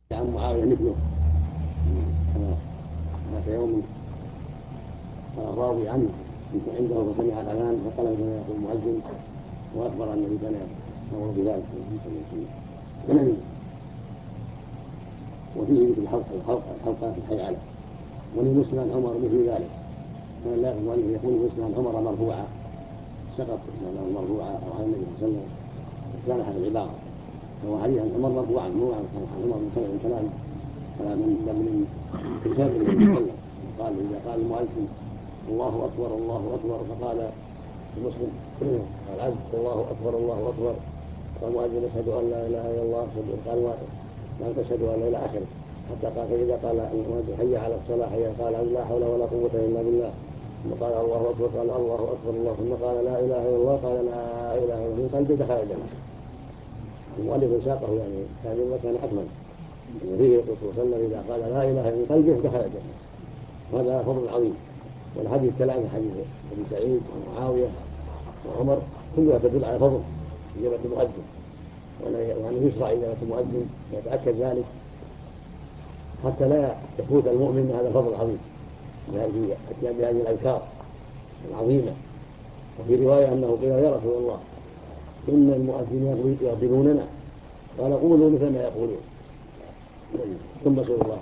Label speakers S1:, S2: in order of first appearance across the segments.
S1: عن معاوية مثله ذات يوم راوي عنه كنت عنده فسمع الأذان فقال كما يقول المؤذن وأخبر النبي كان يأمر بذلك وفيه مثل الحلقة في الحي على ولمسلم عن عمر مثل ذلك كان لا يقول مسلم عن عمر مرفوعا سقط مرفوعا أو عن النبي صلى الله عليه وسلم كان هذه العبارة هو حديث عن عمر مرفوعا مو عن عمر من كلام من كتاب النبي صلى الله عليه وسلم قال إذا قال المؤذن الله أكبر الله أكبر فقال المسلم العبد الله أكبر الله أكبر والمؤذن أشهد أن لا إله إلا الله قال لا تشهد أن لا إلى آخره حتى قال فإذا قال المؤذن حي على الصلاة حي قال لا حول ولا قوة إلا بالله ثم قال الله أكبر قال الله أكبر الله ثم قال لا إله إلا الله قال لا إله إلا الله من قلبه دخل الجنة المؤلف ساقه يعني هذه كان أكمل فيه يقول صلى الله عليه وسلم إذا قال لا إله إلا قلبه دخل الجنة وهذا فضل عظيم والحديث كلام حديث أبي سعيد ومعاوية وعمر كلها تدل على فضل إجابة المؤذن وأنه يشرع إجابة المؤذن ويتأكد ذلك حتى لا يفوت المؤمن هذا الفضل العظيم في بهذه الأذكار العظيمة. وفي رواية أنه قيل يا رسول الله إن المؤذنين يغفلوننا قال قولوا مثل ما يقولون ثم صلى الله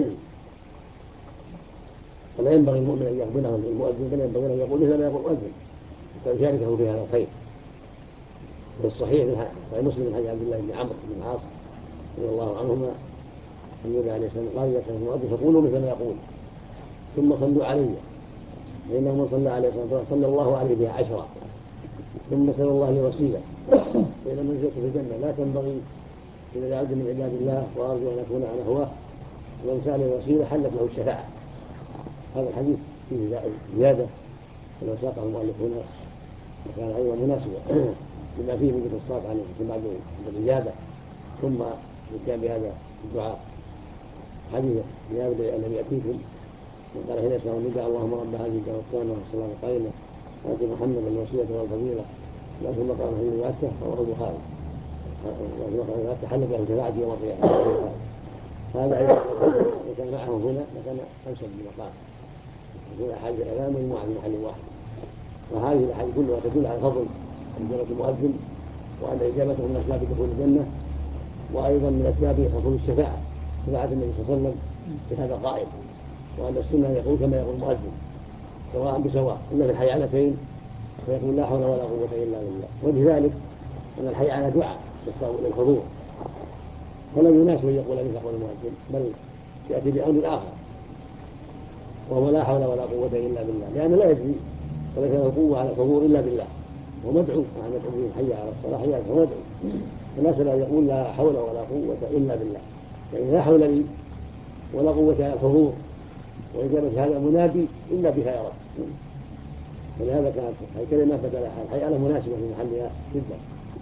S1: فلا ينبغي المؤمن أن يقبله المؤذن بل ينبغي أن يقول مثل ما يقول المؤذن حتى يشاركه في هذا الخير. في الصحيح في مسلم حديث عبد الله بن عمرو بن العاص رضي الله عنهما النبي عليه الصلاة والسلام قال يا سيدنا المؤذن فقولوا مثل ما يقول ثم صلوا علي فإنه من صلى عليه الصلاة والسلام صلى الله عليه بها 10 ثم سأل الله لوسيلة فإن منزلته في الجنة لا تنبغي إلى عبد من عباد الله وأرجو أن أكون أنا هو ومن سأل الوسيلة حلت له الشفاعة. هذا الحديث فيه زيادة كما ساقه المؤلف هنا وكان أيضا مناسبا بما فيه من قصات عن بعد الزيادة ثم يتم بهذا الدعاء حديث بهذا الذي يأتيكم وقال حين يسمع النداء اللهم رب هذه الدعوة والصلاة القائمة آت محمد الوسيلة والفضيلة لكن مقام في الواتة رواه البخاري تحلق له شفاعة يوم القيامة. هذا أيضا وكان معه هنا لكان أنسب بمقام يكون أحاديث الأذان مجموعة في محل واحد. وهذه الأحاديث كلها تدل على فضل إجابة المؤذن وأن إجابته من أسباب دخول الجنة وأيضا من أسباب حصول الشفاعة شفاعة النبي صلى الله عليه وسلم بهذا قائل وأن السنة يقول كما يقول المؤذن سواء بسواء إلا في الحيعلتين فيقول لا حول ولا قوة إلا بالله. وبذلك أن الحيعلة دعاء للحضور فلم يناسب أن يقول مثل قول المؤذن بل يأتي بأمر آخر وهو لا حول ولا قوة إلا بالله لأنه لا يدري وليس له قوة على الحضور إلا بالله ومدعو مع مدعو حي على الصلاة حي على الصلاة مدعو فناسب أن يقول لا حول ولا قوة إلا بالله يعني لا حول لي ولا قوة على الحضور وإجابة هذا المنادي إلا بها يا رب. ولهذا كانت الكلمة بدل الحيعلة مناسبة في محلها جدا.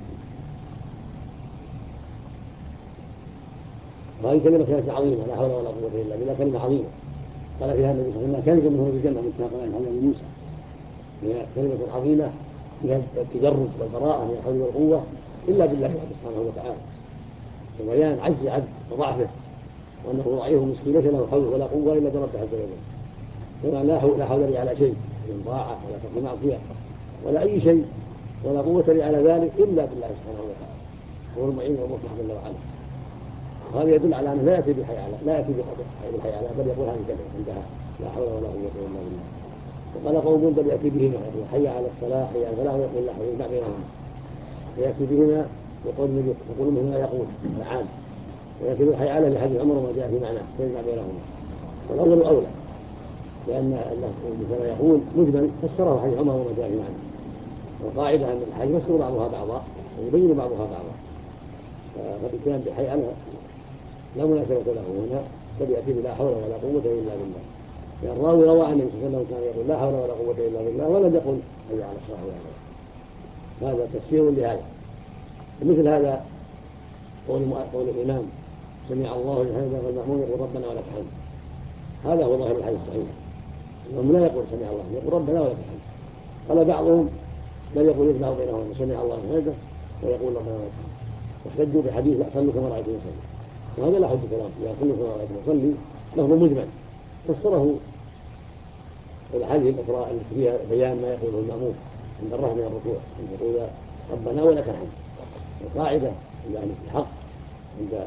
S1: وهذه كلمة كانت عظيمة لا حول ولا قوة إلا بالله كلمة عظيمة قال فيها النبي صلى الله عليه وسلم كلمة من الجنة متفق عليه حديث موسى هي كلمة عظيمة فيها التجرد والبراءة من الحول والقوة إلا بالله سبحانه وتعالى وبيان عجز عبد وضعفه وأنه ضعيف مسكين ليس له حول ولا قوة إلا برب عز وجل هنا لا حول لي على شيء من طاعة ولا ترك معصية ولا أي شيء ولا قوة لي على ذلك إلا بالله سبحانه وتعالى هو المعين والمصلح جل وعلا. وهذا يدل على أنه لا يأتي بالحيعلة بل يقول هذه الكلمة عندها لا حول ولا قوة إلا بالله. وقال قوم بل يأتي بهما يقول حي على الصلاة حي على الفلاح ويقول لا يجمع بينهما ويأتي بهما يقول مثل ما يقول العام ويأتي بالحيعلة لحديث عمر وما جاء في معناه ويجمع بينهما والأول أولى لأن مثل يقول مجمل فسره حديث عمر وما جاء في معناه والقاعدة أن الحديث يفسر بعضها بعضا ويبين بعضها بعضا فالإتيان بحيعلة لا مناسبة له هنا بل يأتي بلا حول ولا قوة إلا بالله. يعني الراوي روى عن النبي صلى الله عليه وسلم كان يقول لا حول ولا قوة إلا بالله ولم يقل حي على الصلاة هذا تفسير لهذا. مثل هذا قول الإمام سمع الله لمن حمده والمأمون يقول ربنا ولك الحمد هذا هو ظاهر الحديث الصحيح الإمام لا يقول سمع الله يقول ربنا ولك الحمد. قال بعضهم بل يقول يجمع بينهم سمع الله لمن حمده ويقول ربنا ولك الحمد واحتجوا بحديث لا صلوا كما رأيتم يصلي وهذا لا حد كلام إذا كل صلاة يصلي لفظ مجمل فسره الحديث الأخرى التي فيها بيان ما يقوله المأموم عند الرفع من الركوع أن يقول ربنا ولك الحمد. القاعدة يعني في الحق عند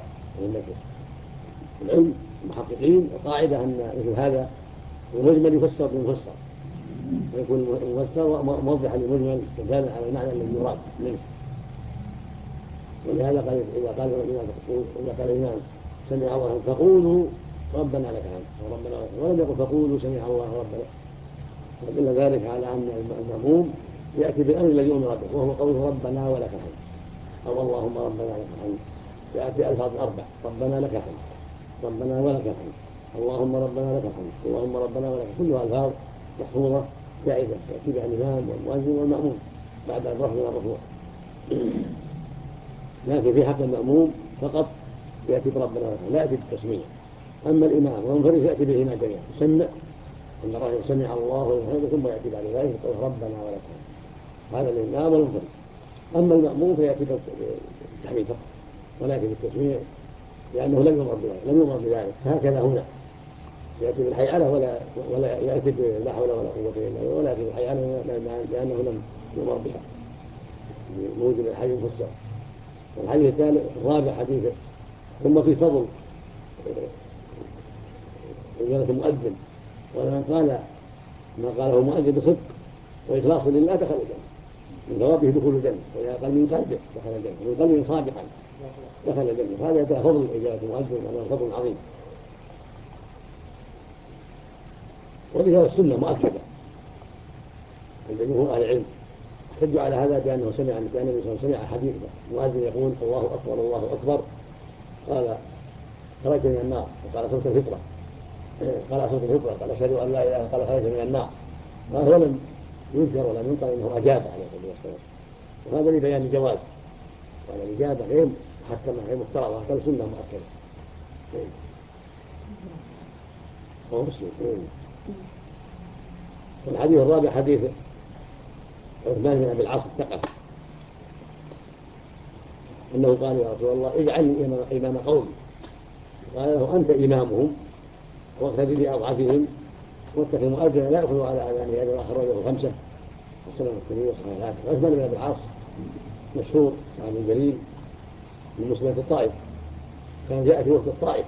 S1: العلم المحققين القاعدة أن مثل هذا المجمل يفسر بالمفسر ويكون المفسر موضحا للمجمل دالا على المعنى الذي يراد منه. ولهذا قال إذا قال الإمام سمع الله فقولوا ربنا لك الحمد وربنا لك ولم يقل فقولوا سمع الله ربنا، فدل ذلك على أن المأموم يأتي بالأمر الذي أمر به وهو قوله ربنا ولك الحمد أو اللهم ربنا لك الحمد. يأتي ألفاظ أربع ربنا لك الحمد ربنا ولك الحمد اللهم ربنا لك الحمد اللهم ربنا ولك، كلها ألفاظ محفوظة جائزة يأتي بها الإمام والمؤذن والمأموم بعد الرفع من الركوع. لكن في حق المأموم فقط يأتي بربنا لك لا يأتي بالتسمية. أما الإمام والمنفرد يأتي بهما جميعا يسمع أن الرجل سمع الله ويحمده ثم يأتي بعد ذلك يقول ربنا ولك الحمد. هذا الإمام والمنفرد. أما المأموم فيأتي بالتحميد فقط ولا يأتي بالتسمية لأنه لم يؤمر بذلك. فهكذا هنا يأتي بالحيعلة ولا يأتي بلا حول ولا قوة إلا بالله ولا يأتي بالحيعلة لأنه لم يؤمر بها موجب الحديث المفسر. والحديث الرابع حديث ثم في فضل إجابة المؤذن ولمن قال ما قاله المؤذن بصدق وإخلاص لله دخل الجنة من ثوابه دخول الجنة، وإذا قال من قلبه دخل الجنة ومن قلبه صادقا دخل الجنة. هذا فضل إجابة المؤذن وأنه فضل عظيم. ولهذا السنة مؤكدة عند جمهور أهل العلم احتجوا على هذا بأنه سمع أن النبي صلى الله عليه وسلم سمع حديث المؤذن يقول الله أكبر الله أكبر قال خرجت من النار وقال صوت الفطرة قال صوت الفطرة قال أشهد أن لا إله قال خرجت من النار. فهو لم يذكر ولم ينقل أنه أجاب عليه الصلاة والسلام، وهذا لبيان الجواز وأن الإجابة غير محكمة غير مفترضة بل سنة مؤكدة. هو مسلم. والحديث الرابع حديث عثمان بن أبي العاص الثقفي أنه قال يا رسول الله اجعلني إمام قومي، قال له أنت إمامهم واقتدي بأضعفهم واتخذ مؤذنا لا يأخذ على أذانه أجر أخرجه خمسة والسنن الكبير والصحيحات. عثمان بن أبي العاص مشهور صحابي جليل من مسلمة الطائف، كان جاء في وقت الطائف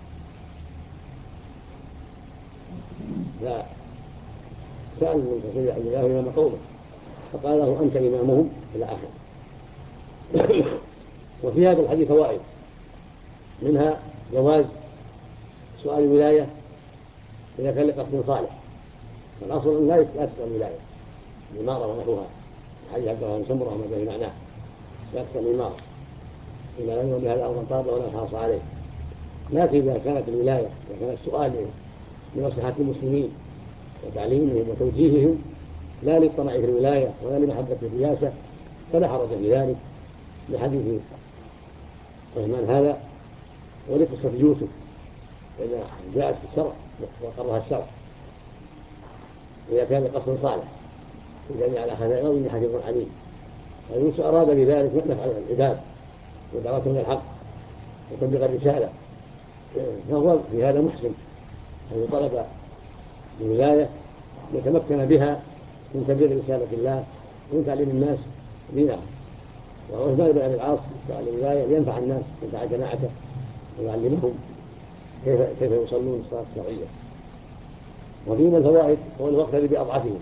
S1: فسأل من رسول الله إمام قومه فقال له أنت إمامهم إلى آخره. وفي هذا الحديث فوائد منها جواز سؤال الولاية إذا كان لقصد صالح، فالأصل أن لا تسأل الولاية الإمارة ونحوها حديث عبد الله بن سمرة وما به معناه لا تسأل الإمارة إلا لن بها الأرض طابة ولا حاص عليه. لكن إذا كانت الولاية إذا كان السؤال لمصلحة المسلمين وتعليمهم وتوجيههم لا للطمع في الولاية ولا لمحبة الرياسة فلا حرج في ذلك لحديث عثمان هذا ولقصة يوسف إذا جاءت في الشرع وقرها الشرع إذا كان لقصد صالح إذا على خزائنه إني حفيظ عليم. فيوسف أراد بذلك نفع العباد ودعوتهم إلى الحق وتبليغ الرسالة، فهو في هذا محسن أن طلب الولاية يتمكن بها من تبليغ رسالة الله ومن تعليم الناس دينهم. وعثمان بن أبي العاص سأل الولاية لينفع الناس ينفع جماعته ويعلمهم كيف يصلون الصلاة الشرعية. وفي من الفوائد هو الوقت بأضعفهم.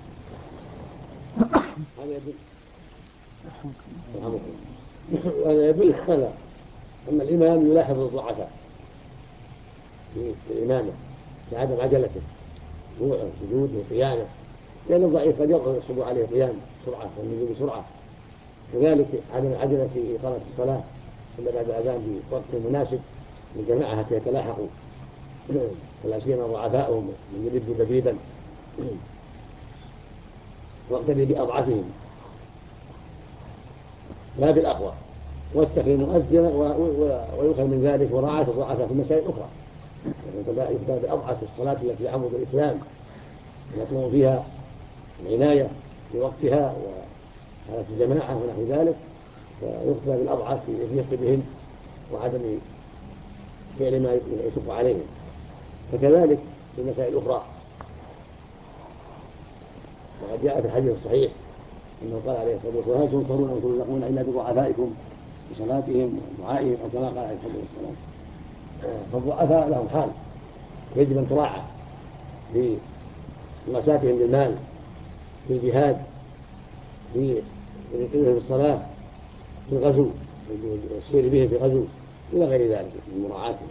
S1: هذا يدل على أن الإمام يلاحظ الضعفاء في الإمامة لعدم عجلته جوعه وجوده وقيامه، لأن الضعيف قد يصعب عليه قيام بسرعة والنزول بسرعة، وذلك عدم العجلة في إقامة الصلاة إلا بعد الأذان بوقت مناسب للجماعة حتى يتلاحقوا ولا سيما ضعفاؤهم من يلد دبيبا. واقتدي بأضعفهم لا بالأقوى واتخذ مؤذنا ويؤخذ من ذلك مراعاة الضعفاء في مسائل أخرى. يبدأ بأضعف الصلاة التي يعمد الإسلام يطلب فيها العناية بوقتها وحالة الجماعة ونحو ذلك، فيقتدى بالأضعف في الرفق بهم وعدم فعل ما يشق عليهم. فكذلك في المسائل الأخرى، وقد جاء في الحديث الصحيح أنه قال عليه الصلاة والسلام: هل تنصرون أو ترزقون إلا بضعفائكم بصلاتهم ودعائهم، أو كما قال عليه الصلاة والسلام. فالضعفاء لهم حال يجب أن تراعى في مواساتهم بالمال، في الجهاد، في في الصلاة، في الغزو، والسير به في الغزو إلى غير ذلك من مراعاتهم.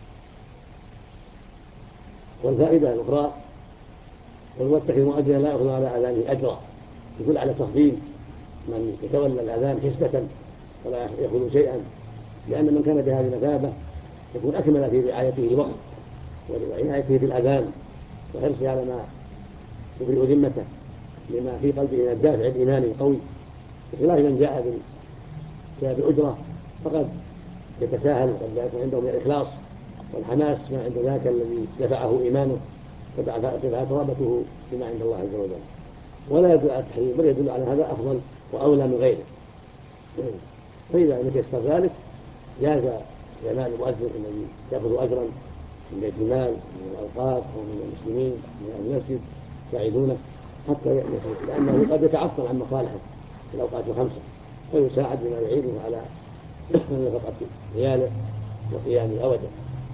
S1: والفائدة الأخرى: والمتخذ مؤذنا لا يأخذ على أذانه أجرا، يدل على تفضيل من يتولى الأذان حسبة ولا يأخذ شيئا، لأن من كان بهذه المثابة يكون أكمل في رعايته للوقت وعنايته بالأذان وحرصه على ما يبرئ ذمته لما في قلبه من الدافع الإيماني القوي، بخلاف من جاء بالأجرة فقد يتساهل وقد لا يكون عنده من الإخلاص والحماس ما عند ذاك الذي دفعه إيمانه ودفعت رغبته بما عند الله عز وجل. ولا يدل على التحريم، بل يدل على هذا أفضل وأولى من غيره. فإذا لم يتيسر ذلك جاز إعمال المؤذن الذي يأخذ أجرا من بيت المال من الأوقاف أو من المسلمين من المسجد يساعدونه حتى يأتي، لأنه قد يتعطل عن مصالحه في الأوقات الخمسة، فيساعد بما يعينه على نفقة عياله وقيام أوده.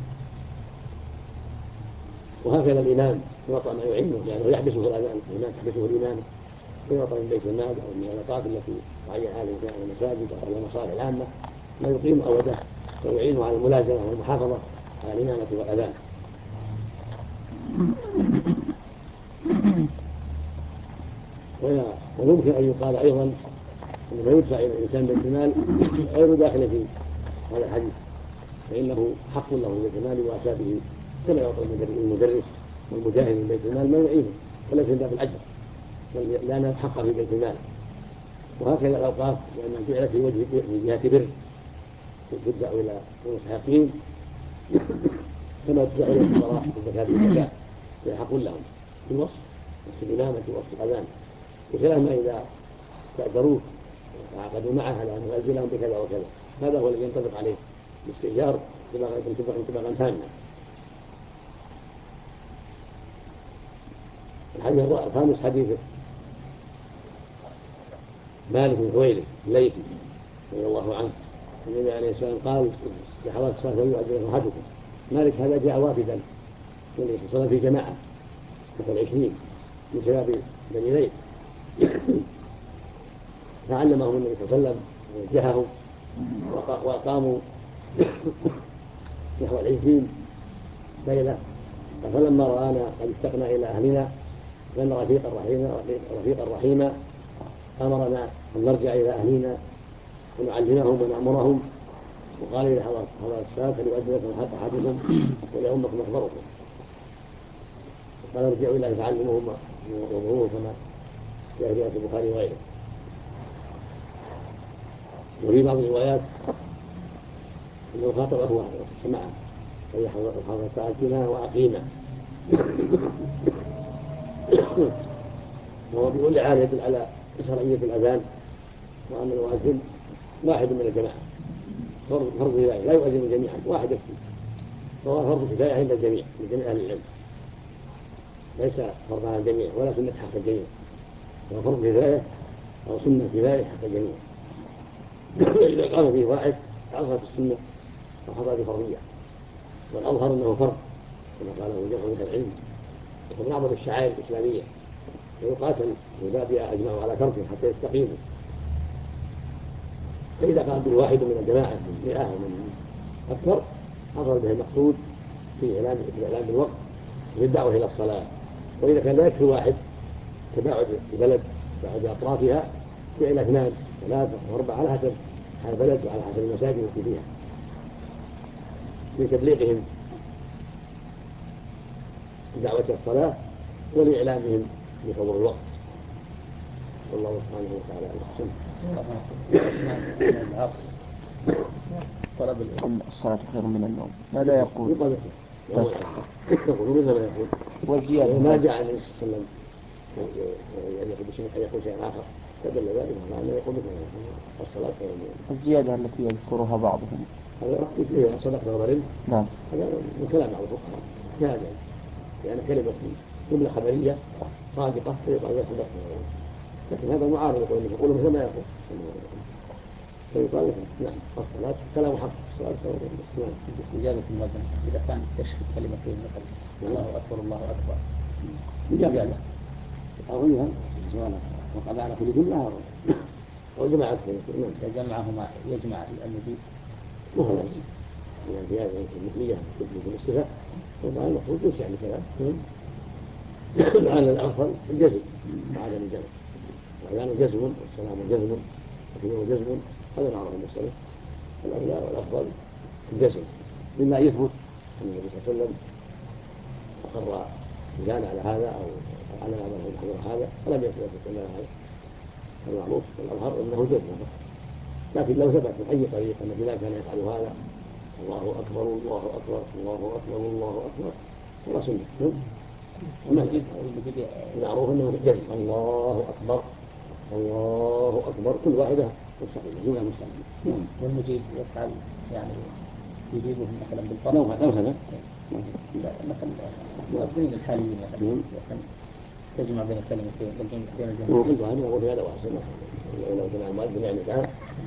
S1: وهكذا الإمام يعطى ما يعينه، لأنه يحبسه الأذان، الإمام تحبسه الإمام ويعطى من بيت المال أو من الأوقاف التي تعين عليه المساجد أو على المصالح العامة ما يقيم أوده ويعينه على الملازمة والمحافظة على الإمامة والأذان. ويمكن أن يقال أيضا أن ما يدفع إلى الإنسان بيت المال غير داخل في هذا الحديث، فإنه حق له بيت المال وأسابه كما يعطي المدرس والمجاهد من بيت المال ما يعينه، وليس من باب الأجر لأنه حق في بيت المال. وهكذا الأوقاف لأنها جعلت في جهة بر تدفع إلى المستحقين كما تدفع إلى الفقراء بالزكاة والزكاة، حق لهم في الوصف الإمامة ووصف الأذان، بخلاف ما إذا تأجروه وعقدوا معه على أن يؤذن لهم بكذا وكذا، هذا هو الذي ينطبق عليه الاستئجار انطباقا تاما. الحديث الخامس حديث مالك بن حويرث الليثي رضي الله عنه، النبي عليه السلام قال: في حضرة الصلاة فليؤذن أحدكم. مالك هذا جاء وافدا والنبي صلى الله عليه وسلم في جماعة مثل 20 من شباب بني ليث، فعلمهم النبي صلى الله عليه وسلم ووجههم وأقاموا نحو 20 ليلة. فلما رآنا قد اشتقنا إلى أهلنا لأن رفيقا رحيما أمرنا أن نرجع إلى أهلنا ونعلمهم ونأمرهم، وقال: إذا حضرت الصلاة فليؤذن لكم أحدكم وليؤمكم أكبركم. قال: ارجعوا إلى تعلمهم وضروهم كما جاء في البخاري وغيره. وفي بعض الروايات أنه خاطبه وحده سمعه: فإذا حضرت فأتنا وأقيما. وهو بكل حال يدل على شرعية الأذان، وأن المؤذن واحد من الجماعة فرض كفاية لا يؤذن جميعا، واحد يكفي، فهو فرض كفاية عند الجميع من جميع أهل العلم، ليس فرض على الجميع ولا سنة حق الجميع، هو فرض كفاية أو سنة كفاية حق الجميع. إذا قام فيه واحد أظهر السنة وحضر بفرضية، والأظهر أنه فرض كما قاله جمع من العلم، ومن أعظم الشعائر الإسلامية ويقاتل وبابها أجمعوا على تركه حتى يستقيموا. فإذا قام به واحد من الجماعة من 100 ومن أكثر حصل به المقصود في الإعلام بالوقت وفي الدعوة إلى الصلاة. وإذا كان لا يكفي واحد تباعد البلد تباعد أطرافها فإلى 2 3 4 على حسب البلد وعلى حسب المساجد التي فيها لتبليغهم بدعوة الصلاة ولإعلامهم بحضور الوقت. والله سبحانه وتعالى أحسن.
S2: طلب العلم الصلاة خير من النوم، ماذا يقول؟
S1: يقول مثل ما يقول
S2: والزيادة
S1: ما جاء النبي صلى الله عليه وسلم أن يقول شيئا آخر، فدل ذلك على أنه يقول مثل الصلاة خير من
S2: الزيادة التي يذكرها بعضهم
S1: هذا فيه صدقت وبرد.
S2: نعم.
S1: هذا من كلام بعض الفقهاء هذا يعني كلمة جملة خبرية صادقة فيقال لها صدقت وبرد، لكن هذا معارض يقول مثل ما يقول فيقال نعم الصلاة كلام حق الصلاة خير من النوم.
S3: إجابة المؤذن إذا كان تشهد كلمتين مثلا الله أكبر الله أكبر
S1: إجابة أولها سواء وقع على كل جملة أو جماعة
S3: جمعهما يجمع المجيد
S1: وهو يعني في هذه المثلية في الاستفاء وما المقصود يوسع الكلام لعل الأفضل الجزم وعدم الجمع وأحيانا جزم والسلام جزم وكله جزم هذا معروف المسألة الأولى والأفضل الجزم مما يثبت أن النبي صلى الله عليه وسلم أقر فلان على هذا أو على هذا فلم يثبت إلا هذا المعروف والأظهر أنه جزم، لكن لو ثبت من أي طريق أن فلان كان يفعل هذا الله أكبر الله أكبر الله أكبر الله أكبر فلا سنة. المعروف أنه جزم الله أكبر الله أكبر كل واحدة مستقيمة جملة مستقيمة.
S3: والمجيب يفعل يعني يجيبه مثلا بالفرق
S1: لو ثبت
S3: مثلا المؤذنين الحاليين مثلا تجمع بين الكلمتين بين الجملتين.
S1: وكل واحد يقول هذا وأحسن لو جمع المؤذن يعني كان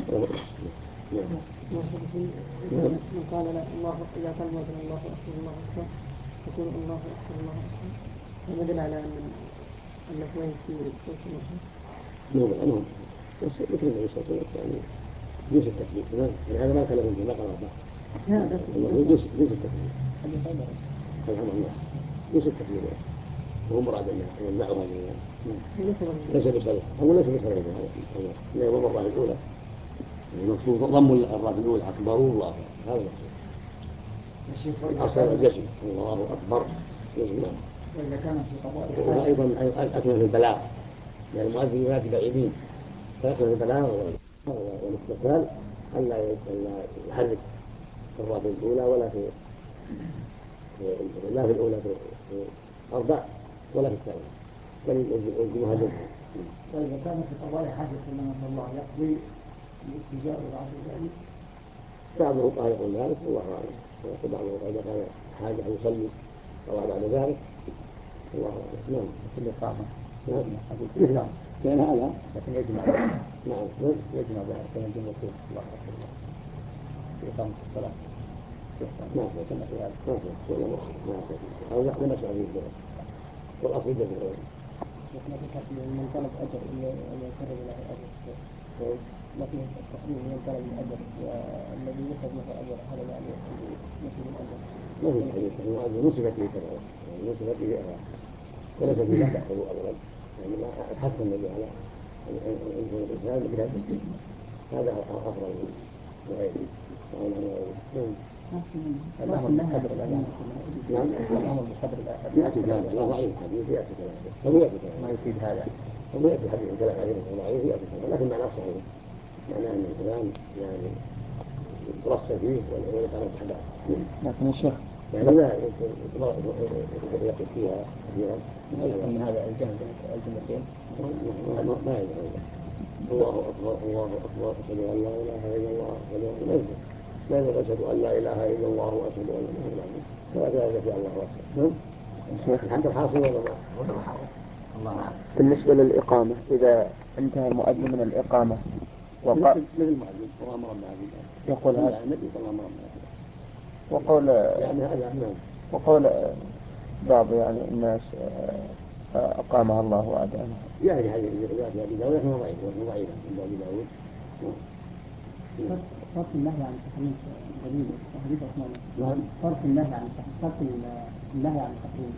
S4: من قال لا الله إذا قال المؤذن الله أكبر الله أكبر يقول الله أكبر الله أكبر فمدل على أن الاثنين كثير
S1: نعم مثل النبي صلى الله عليه وسلم يعني جنس التكبير يعني هذا ما كلمه في ما قال جنس التكبير سبحان الله جنس التكبير وهو مراد أن يمنعها ليس بصريح أو ليس بصريح هذا لا هو المرة الأولى المقصود ضم الراس الأولى أكبر الله هذا المقصود أصل الجسم الله أكبر جسم.
S4: وإذا كان في قضاء
S1: وأيضا أكمل في البلاغ يعني المؤذن يأتي بعيدين فيأكل في البلاغ والاستقلال ألا يحرك في الراس الأولى ولا في لا في الأولى في أربع ولا في الثانية بل يجمعها جمعا.
S4: وإذا كان في قضاء حاجة سلامة الله يقضي الاستجابة بعد ذلك
S1: بعض الفقهاء يقول ذلك والله أعلم ويقول بعض الفقهاء إذا كان حاجة يصلي أو بعد ذلك الله أعلم. نعم
S3: كل إقامة
S1: نعم كان هذا
S3: لكن يجمع
S1: نعم
S3: يجمع بين الجملتين الله أكبر في إقامة الصلاة
S1: ما أو نحن نسأل فيه الجواب والأصل جزء
S4: من طلب أجر أن يقرب له أجر لكن التقديم من طلب الأجر والذي يخرج له أجر هذا يعني مثل الأجر
S1: ما في حديث هذه نسبت به كذا نسبت به وليس في لا تأخذ أبدا يعني حث النبي على أن يكون الإنسان بهذا هذا أفضل من غيره
S3: الأمر بقدر الأذان.
S1: نعم
S3: الأمر بقدر الأذان.
S1: يأتي كلام الله ضعيف حديث يأتي كلام أو يأتي كلام
S3: ما يفيد هذا
S1: أو يأتي حديث كلام حديث ضعيف يأتي كلام لكن معناه صحيح معناه أن الكلام يعني يترصد فيه ولا يتعرض حدث.
S2: لكن يا شيخ
S1: يعني لا يقف فيها كثيرا
S3: من هذا الجملتين
S1: ما يدعو الله أكبر الله أكبر أشهد أن لا إله إلا الله لا يدعو أشهد أن لا إله إلا الله وأشهد أن لا إله إلا الله لا يدعو الله أكبر الحمد الحاصل ولا الله.
S2: بالنسبة للإقامة إذا انتهى المؤذن من الإقامة
S1: مثل المؤذن الله أمر بالله
S2: يقول هذا
S1: النبي صلى الله عليه وسلم
S2: وقول
S1: يعني هذا
S2: وقول بعض يعني الناس أقامها الله وأدامها
S1: يعني هذه الروايات أبي داود لكنها ضعيفة عند أبي داود.
S4: صرف النهي عن التحريم دليل حديث عثمان.
S1: نعم
S4: صرف النهي عن التحريم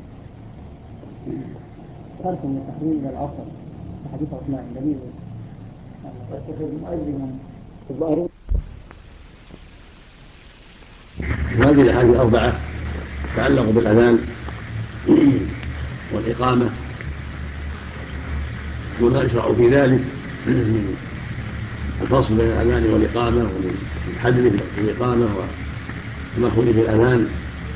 S4: صرف من التحريم إلى الأصل حديث عثمان دليل يتخذ مؤذنا
S1: الظاهر. وهذه الأحاديث الأربعة تعلق بالأذان والإقامة وما يشرع في ذلك الفصل بين الأذان والإقامة والحد في الإقامة والمخرج في الأذان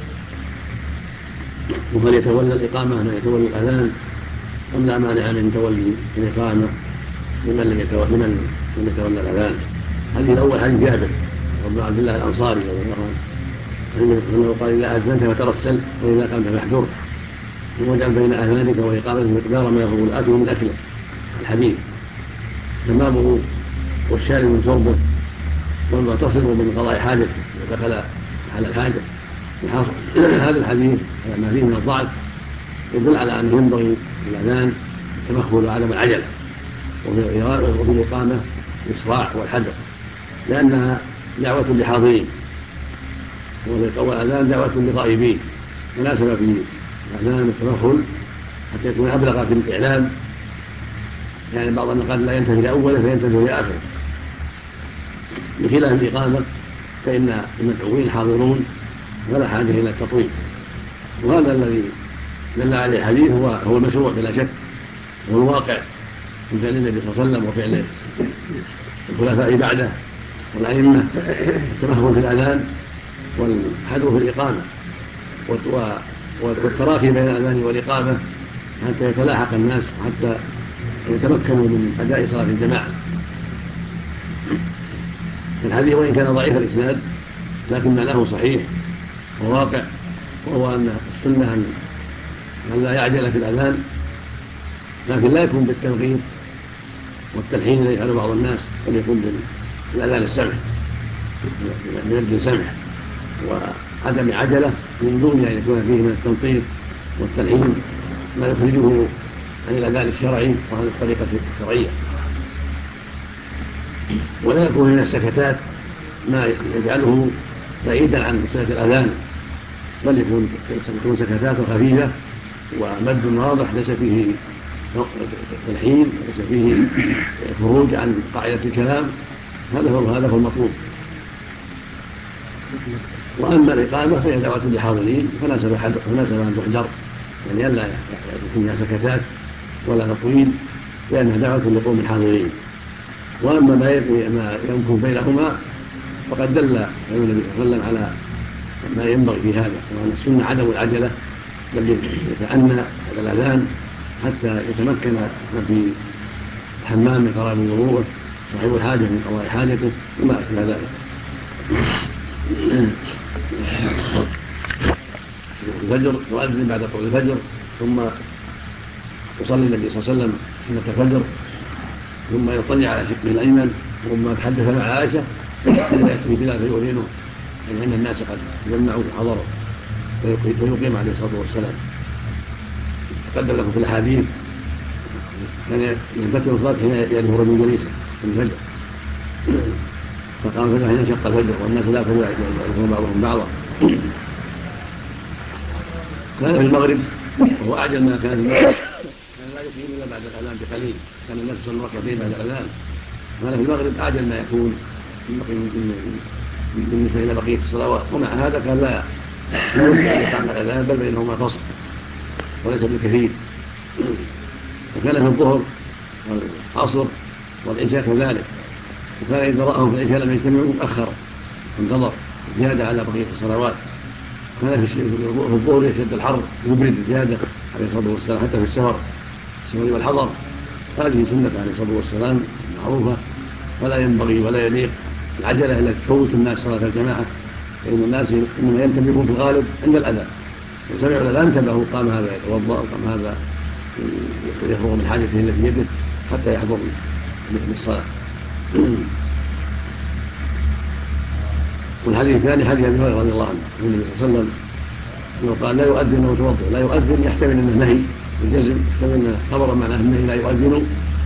S1: وهل يتولى الإقامة من يتولى الأذان أم لا مانع من تولي الإقامة لمن يتولى الأذان. الحديث الأول حديث جابر بن عبد الله الأنصاري رضي الله عنه أنه قال إذا أذنت فترسل وإذا قمت فاحذر واجعل بين أذانك وإقامتك مقدار ما يقول الآكل من أكله. الحديث تمامه والشارب من شربه والمعتصم من قضاء حاجته ودخل على الحاجة. هذا الحديث ما فيه من الضعف يدل على أنه ينبغي الأذان التمخل وعدم العجلة، وفي الإقامة الإسراع والحذر، لأنها دعوة لحاضرين، وفي الأذان دعوة لغائبين. مناسبة في الأذان التمخل حتى يكون أبلغ في الإعلام، يعني بعض النقاد لا ينتهي لأوله فينتهي لآخره، بخلاف الإقامة فإن المدعوين حاضرون ولا حاجة إلى التطويل. وهذا الذي دل عليه الحديث هو المشروع بلا شك، هو الواقع من فعل النبي صلى الله عليه وسلم وفعل الخلفاء بعده والأئمة، التمهل في الأذان والحذر في الإقامة والتراخي بين الأذان والإقامة حتى يتلاحق الناس وحتى يتمكنوا من أداء صلاة الجماعة. الحديث وإن كان ضعيف الإسناد لكن معناه صحيح وواقع، وهو أن السنة أن لا يعجل في الأذان، لكن لا يكون بالتنغيط والتلحين الذي يفعله بعض الناس، بل يكون بالأذان السمح بيد سمح وعدم عجلة من دون أن يكون فيه من التنطيط والتلحين ما يخرجه عن الأذان الشرعي وعن الطريقة الشرعية. ولا يكون من السكتات ما يجعله بعيدا عن صلة الأذان، بل يكون سكتات خفيفة ومد واضح ليس فيه تلحين وليس فيه خروج عن قاعدة الكلام. هذا هو المطلوب. وأما الإقامة فهي دعوة لحاضرين فناسب أن تحجر، يعني ألا يكون فيها سكتات ولا تطويل، لأنها دعوة لقوم الحاضرين. وأما ما يمكن بينهما فقد دل النبي صلى الله عليه وسلم على ما ينبغي في هذا، وأن السنة عدم العجلة، بل يتأنى على الأذان حتى يتمكن في الحمام من قرار وضوءه، صاحب الحاجة من قضاء حاجته وما أشبه ذلك. الفجر يؤذن بعد طلوع الفجر، ثم يصلي النبي صلى الله عليه وسلم سنة الفجر، ثم يطلع على شقه الأيمن، ثم يتحدث مع عائشة حتى يأتي بلال فيؤذنه أن الناس قد جمعوا وحضروا، فيقيم عليه الصلاة والسلام. تقدم لكم في الأحاديث كان ينفتح الصلاة حين يأتيه رجل جليسا في الفجر، فقام الفجر حين شق الفجر والناس لا يعرفون بعضهم بعضا. كان في المغرب وهو أعجل ما كان في المغرب، كان لا يقيم إلا بعد الأذان بقليل، كان الناس يصلون ركعتين بعد الأذان. كان في المغرب أعجل ما يكون بالنسبة إلى بقية الصلوات، ومع هذا كان لا يمكن أن يقام الأذان بل بينهما فصل وليس بالكثير. وكان في الظهر والعصر والعشاء كذلك، وكان إذا رأهم في العشاء لم يجتمعوا أخر انتظر زيادة على بقية الصلوات. كان في الظهر يشد الحر يبرد زيادة عليه الصلاة والسلام حتى في السفر والحضر. هذه سنة عليه الصلاة والسلام معروفة، ولا ينبغي ولا يليق العجلة إلا تفوت الناس صلاة الجماعة، فإن الناس إنما ينتبهون في الغالب عند الأذان، وسمعوا الأذان انتبهوا، قام هذا يتوضأ وقام هذا يفرغ من حاجته التي في يده حتى يحضر بالصلاة. والحديث الثاني حديث أبي هريرة رضي الله عنه النبي صلى الله عليه وسلم قال لا يؤذن وتوضأ. لا يؤذن يحتمل أنه نهي بالجزم، يحتمل أنه خبر معناه النهي لا يؤذن،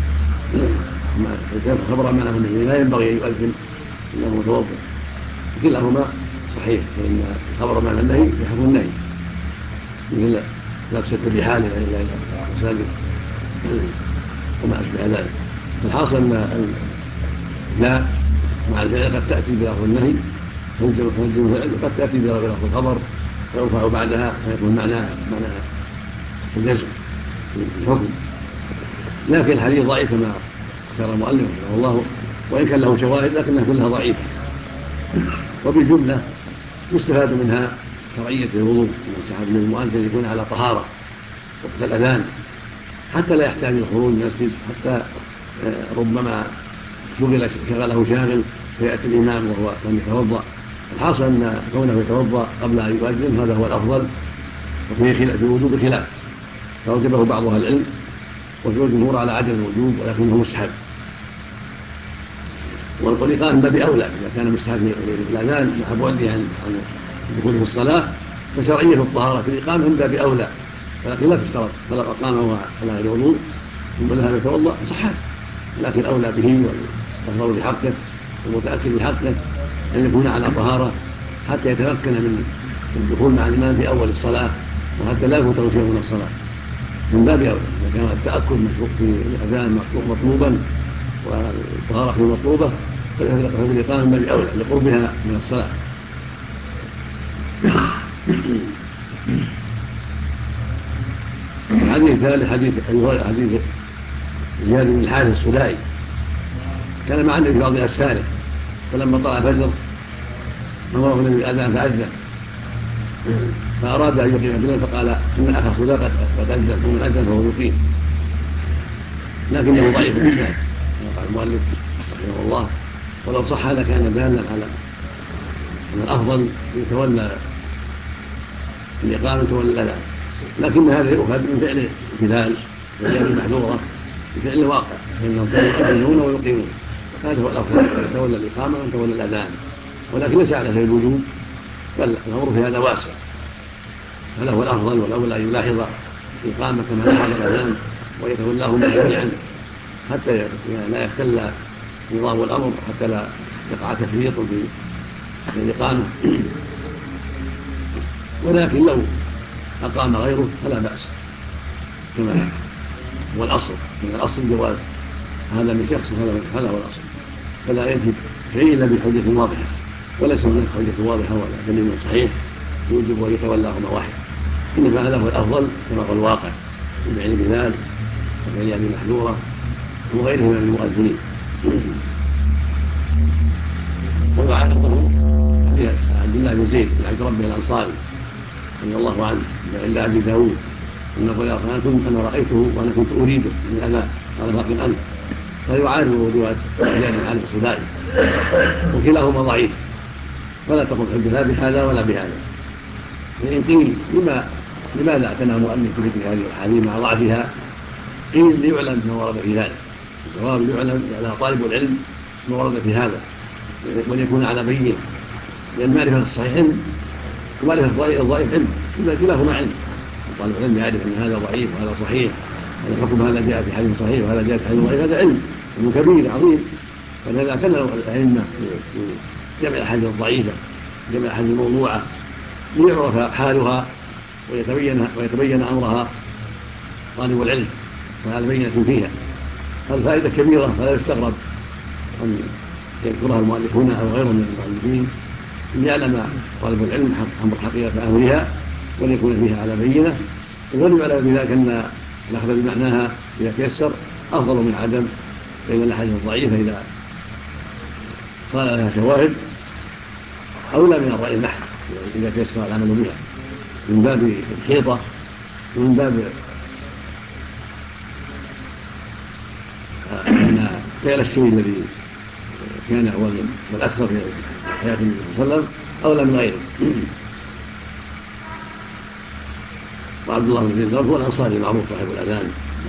S1: خبر معناه النهي لا ينبغي أن يؤذن إنه متوضأ. كلاهما صحيح، فإن خبر معنى النهي يحكم النهي مثل لا تشد بحال إلا مساجد وما أشبه ذلك. الحاصل أن لا مع الفعل قد تأتي بلفظ النهي تنزل الفعل، وقد تأتي بلفظ الخبر ويرفع بعدها فيكون معناها الجزم الحكم. لكن الحديث ضعيف كما ذكر المؤلف رحمه الله، وإن كان له شواهد لكنها كلها ضعيفة. وبالجملة يستفاد منها شرعية الوضوء، ومستحب من المؤذن يكون على طهارة وقت الأذان حتى لا يحتاج الخروج من المسجد، حتى ربما شغله شاغل فيأتي الإمام وهو لم يتوضأ. الحاصل أن كونه يتوضأ قبل أن يؤذن هذا هو الأفضل، وفيه في وجوب خلاف، فأوجبه بعض أهل العلم وفي الجمهور على عدم الوجوب ولكنه مستحب. والإقامة من باب أولى إذا كان مستحب الأذان مع بعده عن الدخول في الصلاة، فشرعية الطهارة في الإقامة من باب أولى، ولكن لا تشترط فلا أقامه على غير وضوء ثم ذهب يتوضأ صحت، لكن أولى به والأفضل بحقه والمتأكد بحقه أن يكون على طهارة حتى يتمكن من الدخول مع الإمام في أول الصلاة وحتى لا يفوته شيء من الصلاة من باب أولى. إذا كان التأكد في الأذان مطلوبا والطهارة فيه مطلوبة ففي الإقامة من باب أولى لقربها من الصلاة. الحديث الثالث حديث زياد بن الحارث السلائي كان مع النبي في بعض أسفاره، فلما طلع الفجر أمره النبي بالأذان فأذن، فأراد أن يقيم بلال فقال إن أخا صدى قد أذن ومن أذن فهو يقيم، لكنه ضعيف الإسناد كما قال المؤلف رحمه الله، ولو صح لكان دالا على أن الأفضل يتولى الإقامة وتولى الأذان، لكن هذا يؤخذ من فعل بلال وجاء محذورة بفعل واقع فإنهم كانوا يؤذنون ويقيمون، هذا هو الأفضل يتولى الإقامة ويتولى الأذان، ولكن ليس على سبيل الوجوب بل الأمر في هذا واسع، هذا هو الأفضل والأول أن يلاحظ الإقامة كما لاحظ الأذان ويتولاهما جميعا حتى لا يختل نظام الأمر، حتى لا يقع تفريط في الإقامة. ولكن لو أقام غيره فلا بأس كما هو الأصل، من الأصل جواز هذا من شخص هذا هو الأصل، فلا يجب شيء إلا بحجة واضحة، وليس من حجة واضحة ولا دليل صحيح يوجب أن يتولاهما واحد، إنما هذا هو الأفضل كما هو الواقع من فعل بلال وفعل أبي محذورة وغيرهم من المؤذنين. وعلقه حديث عبد الله بن زيد بن عبد ربه الأنصاري رضي الله عنه عند أبي داود إنه قال أنا رأيته وأنا كنت أريده من الأذان قال باق أنت، فيعارض رواية زياد بن حارث السلائي وكلاهما ضعيف، فلا تقل حج لا بهذا ولا بهذا. فإن قيل لماذا اعتنى مؤلف بذكر هذه الأحاديث مع ضعفها؟ قيل ليعلم ما ورد في ذلك، الجواب ليعلم على طالب العلم ما ورد في هذا وليكون على بينه، لأن معرفة الصحيح علم ومعرفة الضعيف علم، كلاهما علم، طالب العلم يعرف أن هذا ضعيف وهذا صحيح، هذا حكم هذا جاء في حديث صحيح وهذا جاء في حديث ضعيف، هذا علم كبير عظيم، فلهذا اعتنى الأئمة جمع الأحاديث الضعيفة جمع الأحاديث الموضوعة ليعرف حالها ويتبين أمرها طالب العلم وهذا بينة فيها، الفائدة كبيرة فلا يستغرب أن يذكرها المؤلفون أو غيرهم من المؤلفين ليعلم طالب العلم حقيقة أمرها وليكون فيها على بينة، وليعلم بذلك أن الأخذ بمعناها إذا تيسر أفضل من عدم، فإن الأحاديث الضعيفة إذا صار لها شواهد أولى من الرأي المحض إذا تيسر العمل بها من باب الحيطة ومن باب أن فعل الشيء الذي كان أولا والأكثر في حياة النبي صلى الله عليه وسلم أولى من غيره. وعبد الله بن زيد هو الأنصاري المعروف صاحب الأذان.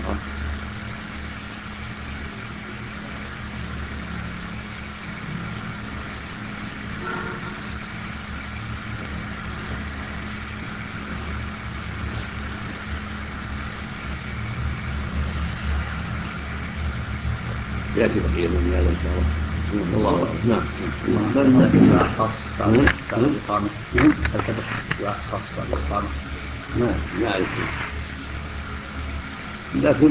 S1: يأتي بقية من هذا إن شاء الله. الله أكبر. نعم.
S3: من خاص بعد الإقامة الكتب خاص بعد الإقامة
S1: ما أعرف، لكن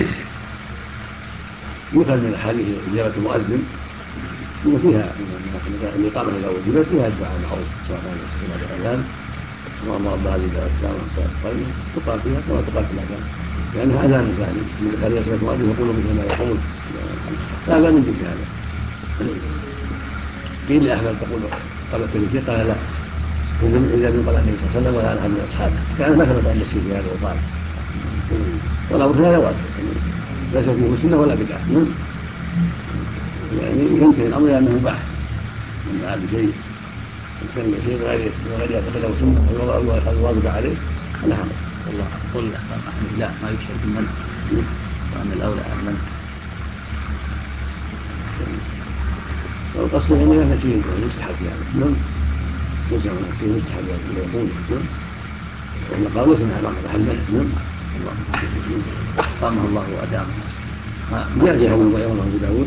S1: يؤخذ من الحديث إجابة المؤذن إن فيها الإقامة إذا وجدت فيها الدعاء المعروف سواء كان في الأذان اللهم رب هذه الأسلام والطيب تقال فيها كما تقال في الأذان، لأنها أذان ثاني من الحديث المؤذن يقول مثل ما يقول، هذا من جنس هذا. قيل لأحمد تقول قبل التلفيق قال لا إذا من طلع النبي صلى الله عليه وسلم ولا أحد من أصحابه كان ما ثبت أن الشيء في هذا وقال والأمر هذا واسع ليس فيه سنة ولا بدعة. يعني ينتهي الأمر إلى أنه مباح من دعا بشيء كان شيء غير يعتقده سنة أو الواجب عليه فلا حرج.
S3: والله قل أحمد لا ما يشهد بالمنع وأن الأولى المنع.
S1: والقصد يعني هذا شيء مستحب يعني ليس هناك شيء مستحب يعني يكون والمقام ليس من محل منع.
S3: قامه الله وأدامه.
S1: جاء من ضيعه أبو داود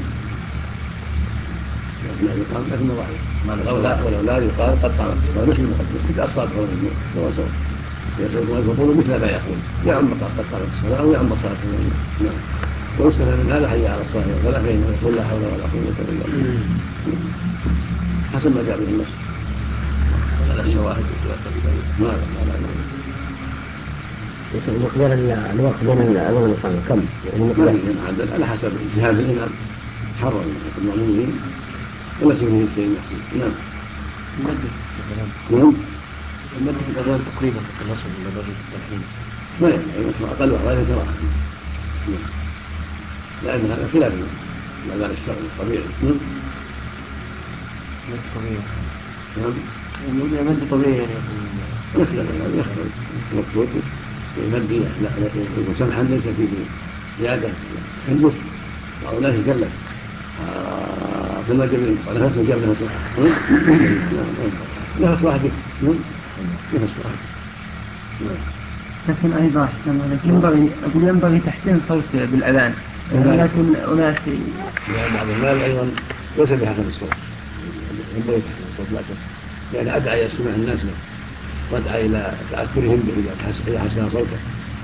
S1: لكن يقال لكنه ضعيف ولو لا يقال قد قامت الصلاة مثل المقدمة الصلاة هو سواء يسأل ويقول مثل ما يقول يعم قد قامت الصلاة أو يعم الصلاة. نعم. ويستفاد من هذا حي على الصلاة ولا فإنه يقول لا حول ولا قوة إلا بالله حسب ما جاء به النص.
S3: هذا شواهد
S2: مقدار الوقت بين الأذان والإقامة كم؟
S1: يعني على حسب اجتهاد الإمام حرم المأمومين ولا فيه شيء محسوس. نعم.
S2: المد في الأذان تقريبا النصر من درجة التلحين
S1: ما يمكن أقل وغير كراهة لأن هذا خلاف الأذان الشرعي الطبيعي.
S2: نعم. مد طبيعي يعني
S1: يخلق مكتوب المد يكون سمحا ليس فيه زيادة تكلف أو لا يكلف في المد على نفس الجبل نفسه نفس واحد نفس واحد.
S2: لكن أيضا ينبغي تحسين الصوت بالأذان لكن أناس
S1: بعض الناس أيضا ليس بحسن الصوت ينبغي تحسين الصوت لا تحسن يعني أدعى يسمع الناس له وأدعى إلى تأثرهم به إذا حسن صوته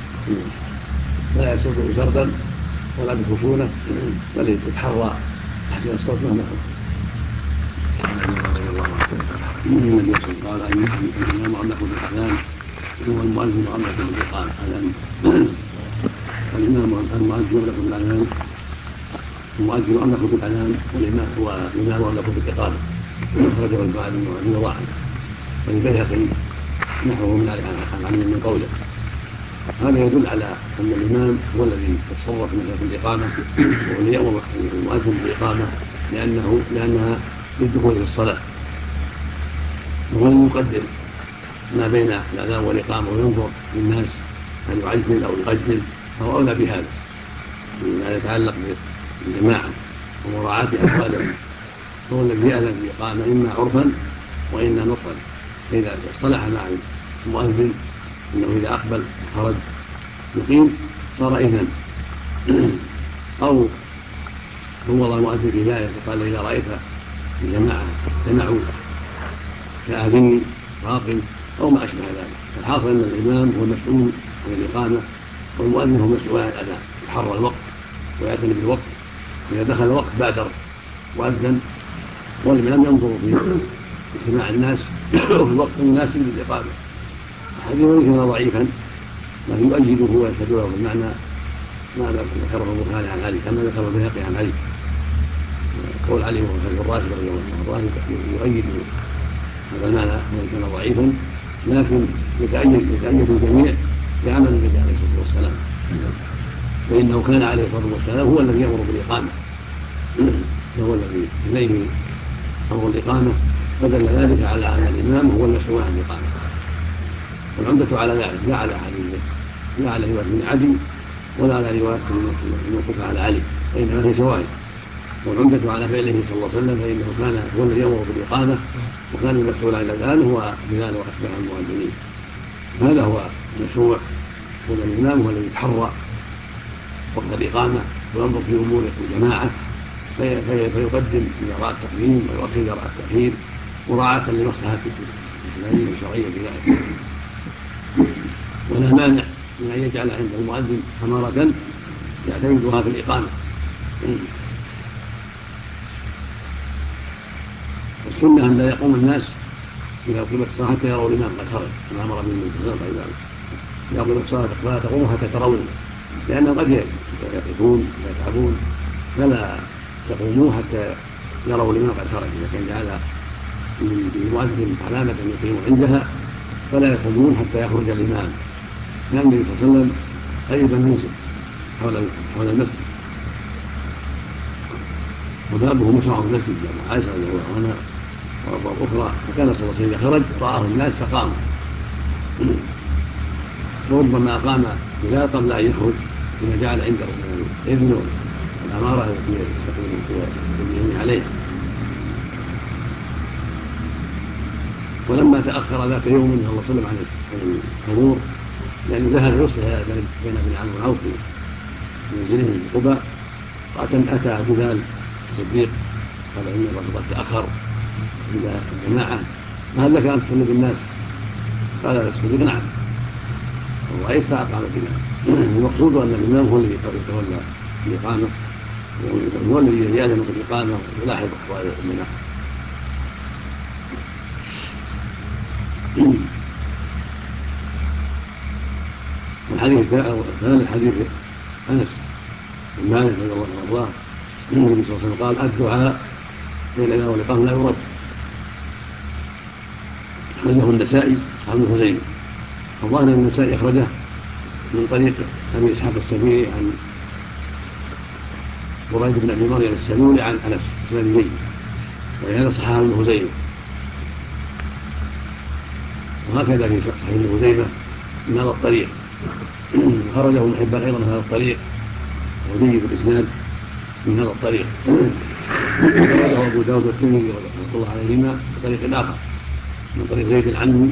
S1: لا يصوته سردا ولا بخشونة بل يتحرى تحسين الصوت مهما النبي قال الإمام أملك بالأذان هو المؤذن أملك بالإقامة. الإمام المؤذن أملك بالأذان المؤذن أملك بالأذان والإمام أملك بالإقامة. أخرجه المؤذن وضاعه فالبيهقي نحوه من علي من قوله. هذا يدل على أن الإمام هو الذي يتصرف في الإقامة والذي يأمر المؤذن بالإقامة لأنها للدخول في الصلاة وهو يقدر ما بين الأذان والإقامة وينظر للناس هل يعجل أو يقدم فهو أولى بهذا ما يتعلق بالجماعة ومراعاة أحوالهم هو الذي يأذن بالإقامة إما عرفا وإما نطقا. فإذا اصطلح مع المؤذن أنه إذا أقبل خرج يقيم صار إذن أو فوض المؤذن بداية فقال إذا رأيت الجماعة اجتمعوا فأذني راقم أو ما أشبه ذلك. الحاصل أن الإمام هو المسؤول عن الإقامة والمؤذن هو مسؤول عن الأذان يحرر الوقت ويعتني بالوقت إذا دخل الوقت بادر وأذن والإمام ينظر في اجتماع الناس في الوقت المناسب للإقامة. الحديث ليس ضعيفا لكن يؤيده ويشهد له بالمعنى ما ذكره البخاري عن علي كما ذكر البيهقي عن علي قول علي وهو الراشد رضي الله عنه الراشد يؤيد هذا المعنى وان كان ضعيفا لكن يتأيد الجميع بعمل النبي عليه الصلاة والسلام فإنه كان عليه الصلاة والسلام هو الذي يأمر بالإقامة فهو الذي إليه أمر الإقامة فدل ذلك على أن الإمام هو المسؤول عن الإقامة. والعمدة على ذلك لا على حديثه لا على رواية بن عدي ولا على رواية الموقوفة على علي فإنما هي شواهد. والعمدة على فعله صلى الله عليه وسلم فإنه كان هو الذي يأمر بالإقامة وكان المسؤول عن الأذان هو بلال وأشبه المؤذنين. هذا هو المشروع والإمام هو الذي يتحرى وقت الإقامة وينظر في أمور الجماعة فيقدم إذا رأى التقديم ويؤخر إذا رأى التأخير مراعاة لمصلحة الإسلامية والشرعية في ذلك. ولا مانع من أن يجعل عند المؤذن أمارة يعتمدها في الإقامة. السنة أن لا يقوم الناس إذا أقيمت الصلاة حتى يروا الإمام قد خرج كما أمر به النبي صلى الله عليه وسلم. إذا أقيمت الصلاة فلا تقوموا حتى ترون لأنهم قد يقفون ويتعبون فلا تقوموا حتى يروا الإمام قد خرج. إذا كان جعل للمؤذن علامة أن يقيموا عندها فلا يقومون حتى يخرج الإمام. كان النبي صلى الله عليه وسلم قريبا منزل حول المسجد وبابه مشرع في المسجد مع عائشة رضي الله عنها وأبواب أخرى. فكان صلى الله عليه وسلم إذا خرج رآه الناس فقاموا، وربما أقام بلال قبل أن يخرج بما جعل عنده من الإذن والأمارة التي يستقيم عليها. ولما تأخر ذاك يوم صلى الله عليه وسلم عن الحضور لأنه ذهب يصلح بين بن عمرو بن عوف في منزله من قباء، أتى بلال الصديق قال إن الرسول قد تأخر إلى الجماعة فهل لك أن تصلي بالناس؟ قال الصديق نعم، ورأيت فأقام بلال. المقصود أن الإمام هو الذي يتولى الإقامة وهو الذي يعلم بالإقامة ويلاحظ أحوال المناخ. والحديث الثاني حديث أنس بن مالك رضي الله عنه النبي صلى الله عليه وسلم قال الدعاء بين الإذان والإقامة لا يرد. أخرجه النسائي عن خزيمة، الظاهر أن النسائي أخرجه من طريق أبي إسحاق السبيعي عن بريد بن أبي مريم السلولي عن أنس بن مالك، وهذا صححه ابن خزيمة. وهكذا في صحيح ابن خزيمة من هذا الطريق، خرجه ابن حبان أيضا من هذا الطريق وجيد الإسناد من هذا الطريق. خرجه أبو داود والترمذي رحمه الله عليهما بطريق آخر من طريق زيد العمي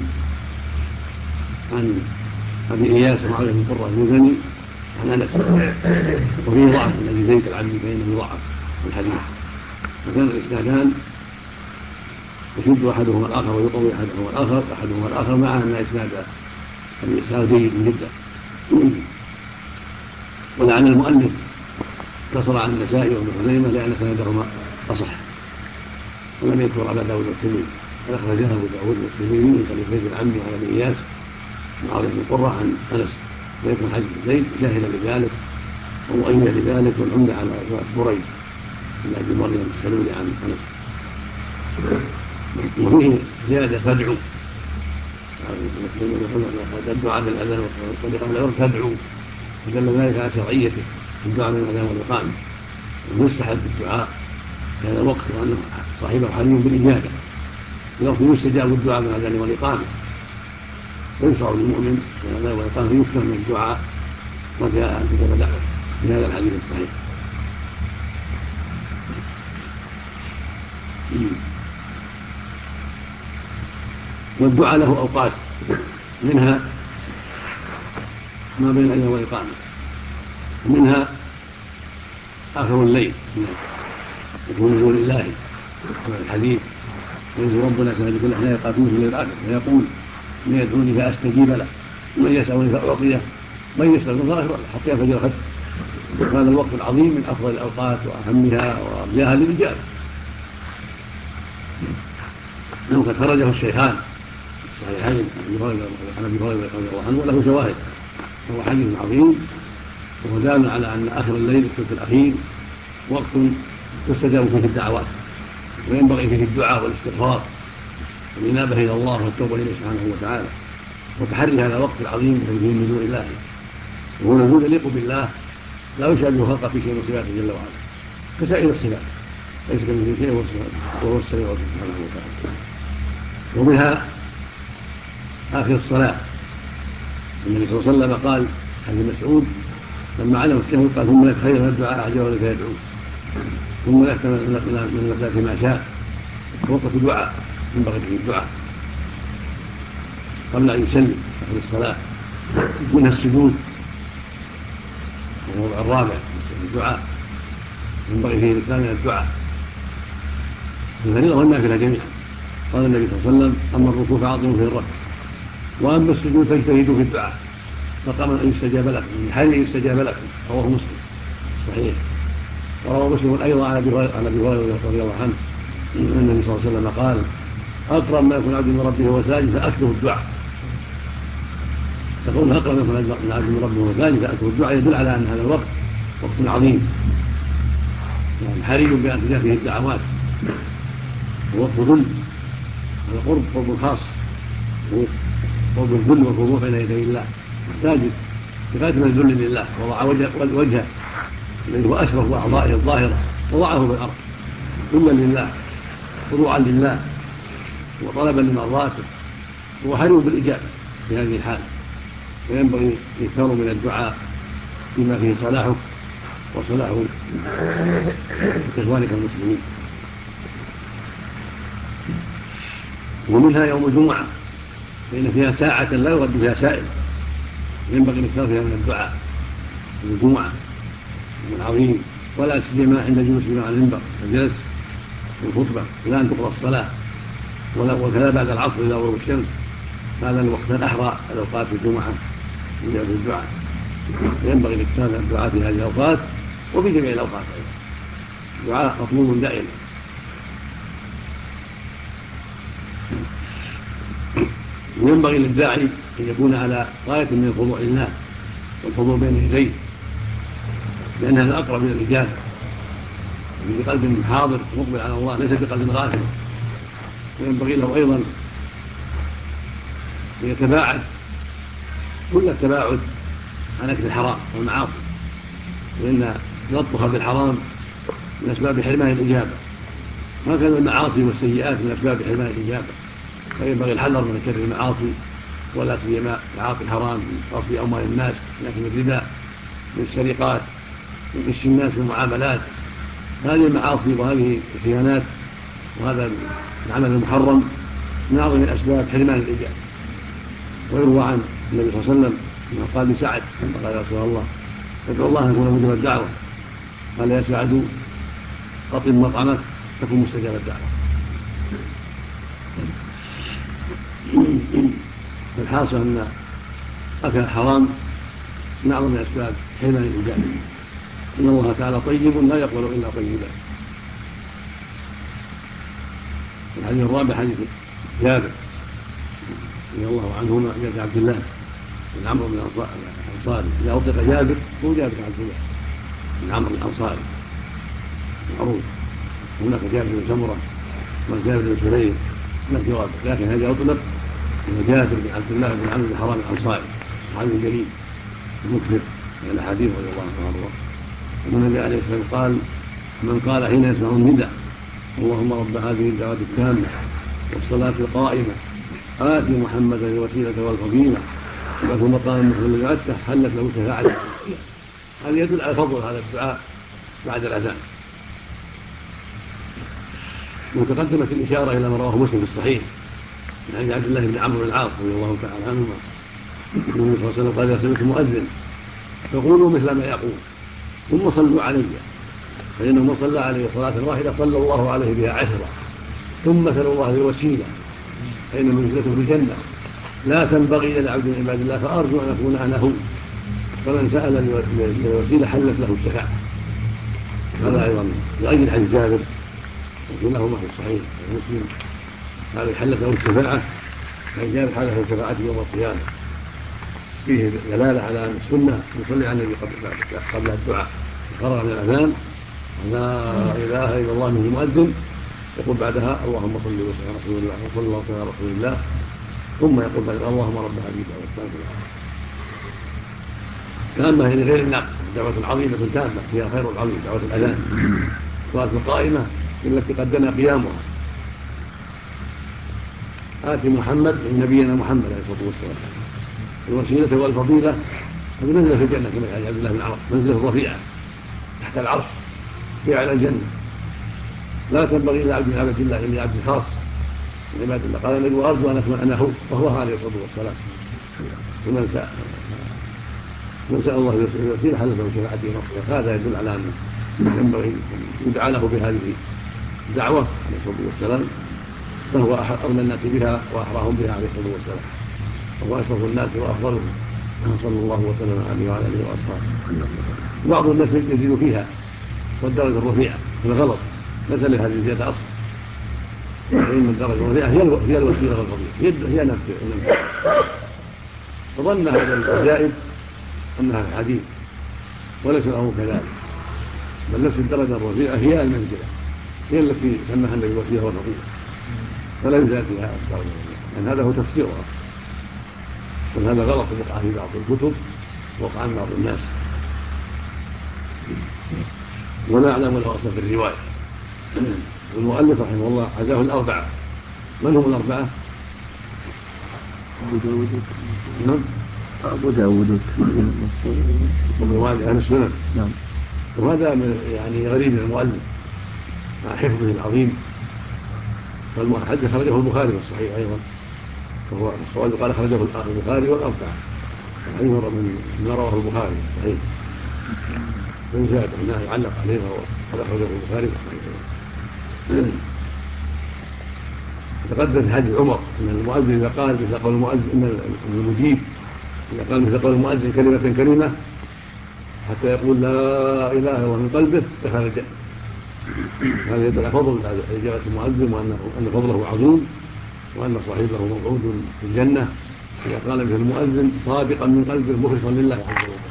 S1: عن أبي إياس ومعاوية بن قرة المزني عن أنس، وفيه ضعف الذي زيد العمي فإنه ضعف الحديث، وكان الإسنادان يشد أحدهما الآخر ويقوي أحدهما الآخر مع أن إسناد أبي إسحاق جيد جدا. ولعل المؤلف اقتصر عن النسائي وابن خزيمة لأن سندهما أصح، ولم يذكر أبا داود والترمذي، فأخرجه أبو داود والترمذي من طريق زيد العمي عن أبي إياس ومعاوية بن قرة عن أنس، ويكون حديث زيد شاهدا لذلك ومؤيد لذلك، والعمدة على بريد بن أبي مريم السلولي عن أنس. وفيه زيادة تدعو الدعاء بالأذان والإقامة لا تدعو، ودل ذلك على شرعيته الدعاء بالأذان والإقامة ويستحب الدعاء في هذا الوقت، وأنه صاحبه حري بالإجابة الوقت يستجاب الدعاء بالأذان والإقامة، ويشرع للمؤمن بالأذان والإقامة يكثر من الدعاء رجاء أن تجاب دعوته في هذا الحديث الصحيح. والدعاء له أوقات، منها ما بين الأذان والإقامة، منها آخر الليل يكون نزول الله الحديث ينزل ربنا سبحانه كل احنا يقاتلون في الليل الآخر فيقول من يدعوني فأستجيب له ومن يسألني فأعطيه من يسألني فأعطيه حتى ينفجر خسر. هذا الوقت العظيم من أفضل الأوقات وأهمها وأرجاها للرجال. قد خرجه الشيخان الصحيحين عن أبي هريرة رضي الله عنه وله شواهد، وهو حديث عظيم وهو دال على أن آخر الليل الثلث الأخير وقت تستجاب فيه الدعوات، وينبغي فيه الدعاء والاستغفار والإنابة إلى الله والتوبة إليه سبحانه وتعالى، وتحري هذا الوقت العظيم فيه نزول الله، وهو نزول يليق بالله لا يشابه خلقه في شيء من صفاته جل وعلا كسائر الصفات، ليس كمثله شيء وهو السميع سبحانه وتعالى. ومنها آخر الصلاة، النبي صلى الله عليه وسلم قال حديث مسعود لما علم التشهد قال ثم لك خير من الدعاء أعجب لك يدعو، ثم لك من المساك ما شاء، وقت دعاء ينبغي فيه الدعاء قبل أن يسلم آخر الصلاة. منها السجود والموضع الرابع الدعاء ينبغي فيه الإكثار من الدعاء الفريضة والنافلة جميعا. قال النبي صلى الله عليه وسلم أما الركوع فعظموا فيه الركع وأما السجود فاجتهدوا في الدعاء فقام أن يستجاب لكم من حال يستجاب لكم. رواه مسلم صحيح. وروى مسلم أيضا عن أبي هريرة رضي الله عنه أن النبي صلى الله عليه وسلم قال أقرب ما يكون عبد من ربه وهو ساجد فأكثر الدعاء. تقول أقرب ما يكون عبد من ربه وهو ساجد فأكثر الدعاء يدل على أن هذا الوقت وقت عظيم يعني حري بأن تجاب فيه الدعوات، ووقت ذل هذا قرب خاص، قرب الذل والخضوع بين يدي الله ساجد بقدر الذل لله، وضع وجهه الذي هو أشرف أعضائه الظاهرة وضعه في الأرض ذلا لله خضوعا لله وطلبا لمرضاته وحريص بالإجابة في هذه الحال. وينبغي يكثر من الدعاء بما فيه صلاحك وصلاح إخوانك المسلمين. ومنها يوم الجمعة فإن فيها ساعة لا يرد فيها سائل، ينبغي نكثر فيها من الدعاء في الجمعة يوم عظيم، ولا سيما عند جلوس على المنبر الجلس والخطبة لا أن تقرأ الصلاة، وكذا بعد العصر إلى غروب الشمس، هذا الوقت الأحرى الأوقات في الجمعة في الدعاء. ينبغي الاكثار من الدعاء في هذه الأوقات وفي جميع الأوقات أيضا. الدعاء مطلوب دائما. وينبغي للداعي أن يكون على غاية من الخضوع لله والحضور بين يديه، لأن هذا أقرب من الإجابة، بقلب حاضر مقبل على الله ليس بقلب غافل. وينبغي له أيضا أن يتباعد كل التباعد عن أكل الحرام والمعاصي، لأن تلطخ بالحرام من أسباب حرمان الإجابة، وهكذا المعاصي والسيئات من أسباب حرمان الإجابة. فينبغي الحذر من شر المعاصي، ولا سيما تعاطي الحرام من غصب أموال الناس، لكن الربا، من السرقات، من غش الناس في المعاملات. هذه المعاصي وهذه الخيانات وهذا العمل المحرم من أعظم أسباب حرمان الإجابة. ويروى عن النبي صلى الله عليه وسلم أنه قال لسعد قال يا رسول الله ادعو الله أن يكون مجيب الدعوة، قال يا سعد قطن مطعمك تكون مستجاب الدعوة. فالحاصل أن أكل الحرام من أعظم أسباب حرمان الإجابة. إن الله تعالى طيب لا يقبل إلا طيبا. الحديث الرابع حديث جابر رضي الله عنهما جابر عبد الله بن عمرو بن الأنصاري. إذا أطلق جابر هو جابر عبد الله بن عمرو الأنصاري معروف. هناك جابر بن سمرة وجابر بن سليم هناك جواب، لكن هذا أطلق جابر بن عبد الله بن عمرو بن حرام الأنصاري صحابي جليل مكثر من الأحاديث رضي الله عنه. النبي عليه الصلاة والسلام قال من قال حين يسمع النداء اللهم رب هذه الدعوة التامة والصلاة القائمة آت محمدا الوسيلة والفضيلة وبعثه مقام محمد وعدته حلت له شفاعته. هذا يدل على فضل هذا الدعاء بعد الأذان. وتقدمت الإشارة إلى ما رواه مسلم في الصحيح عن عبد الله بن عمرو بن العاص رضي الله تعالى عنهما النبي صلى الله عليه وسلم قال إذا سمعتم مؤذن فقولوا مثل ما يقول ثم صلوا علي، فإنه من صلى عليه صلاة واحدة صلى الله عليه بها 10، ثم سألوا الله الوسيلة فإن منزلته في الجنة لا تنبغي إلى عبد من عباد الله فأرجو أن أكون أنا هو، فمن سأل الوسيلة حلت له الشفاعة. هذا أيضا لأجل حديث جابر وكلهما في الصحيح مسلم هذا حلت له الشفاعة، فإن جابر حلت له الشفاعة يوم القيامة. فيه دلالة على أن السنة يصلي على النبي قبل الدعاء فرغ من الأذان لا إله إلا الله من المؤذن يقول بعدها اللهم صل وسلم على رسول الله وصلى الله على رسول الله، ثم يقول بعدها اللهم رب هذه الدعوة التامة هي غير الناقصة دعوة عظيمة تامة فيها خير العظيم دعوة الأذان. الصلاة القائمة التي قدنا قيامها آت محمد نبينا محمد عليه الصلاة والسلام الوسيلة والفضيلة هذه منزلة في الجنة كما قال عبد الله بن عمرو منزلة رفيعة تحت العرش في أعلى الجنة لا تنبغي إلا عبد من عبد الله إلا عبد خاص من عباد الله. قال النبي وأرجو أن أكون أنا هو وهو عليه الصلاة والسلام. ومن سأل الله الوسيلة حلت له شفاعته يوم القيامة. هذا يدل على أن ينبغي يدعى له بهذه الدعوة عليه الصلاة والسلام، فهو أولى الناس بها وأحراهم بها عليه الصلاة والسلام، وهو أشرف الناس وأفضلهم صلى الله وسلم عليه وعلى آله وأصحابه. بعض الناس يزيد فيها والدرجة الرفيعة هذا غلط، ليس لهذه الزيادة أصل، فإن الدرجة الرفيعة هي الوسيلة والفضيلة هي نفسها. فظن هذا الزائد أنها الحديث وليس الأمر كذلك، بل نفس الدرجة الرفيعة هي المنزلة هي التي سماها النبي الوسيلة والفضيلة، فلا يزال فيها الدرجة الرفيعة، لأن هذا هو تفسيرها. وهذا غلط وقع في بعض الكتب وقع عن بعض الناس، ولا أعلم له أصلا في الرواية والمؤلف رحمه الله حذاه الأربعة. من هم الأربعة؟
S2: أبو داود
S1: نعم
S2: أبو داود
S1: ومن أهل السنن.
S2: نعم.
S1: وهذا يعني غريب من المؤلف مع حفظه العظيم. والحديث خرجه البخاري في الصحيح أيضا، وهو الصواب قال خرجه البخاري والأربعة، الحديث من رواه البخاري صحيح. من زاد هنا علق عليه وقد أخرجه البخاري في الصحيح. تقدم في حديث عمر ان المؤذن اذا قال مثل قول المؤذن ان المجيب اذا قال مثل قول المؤذن كلمه حتى يقول لا اله الا الله من قلبه دخل الجنه. هذا يدل على فضل اجابه المؤذن وان فضله عظيم، وان صاحبه موعود في الجنه اذا قال مثل المؤذن صادقا من قلبه مخلصا لله عز وجل.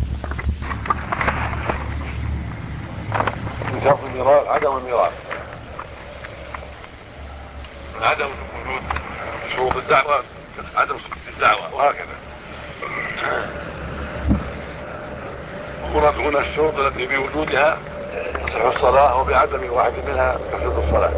S1: من شرط الميراث عدم الميراث، عدم وجود شروط الدعوة، عدم صحة الدعوة، وهكذا. مراد هنا الشروط التي بوجودها تصح الصلاة وبعدم واحد منها تفسد الصلاة،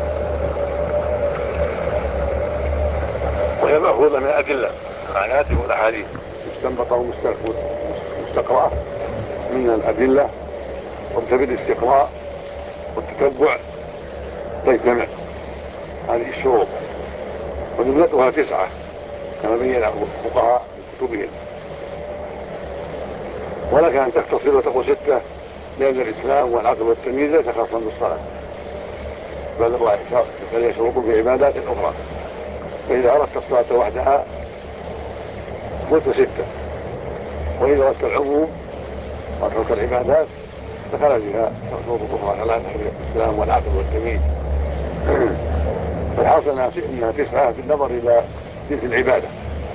S1: وهي مأخوذة من الأدلة الآيات والأحاديث مستنبطة ومستقرأة من الأدلة، وبسبب الاستقراء والتتبع تجتمع هذه الشروط، وجملتها 9 كما بين الفقهاء في كتبهم، ولك أن تختصر وتقول 6 لأن الإسلام والعقل والتمييز ليس خاصا بالصلاة، بل يشرط في عبادات أخرى. فإذا أردت الصلاة وحدها قلت 6، وإذا أردت العموم وترك العبادات دخل بها شروط أخرى على الإسلام والعقل والتمييز. فالحاصل أنها 9 بالنظر إلى تلك العبادة،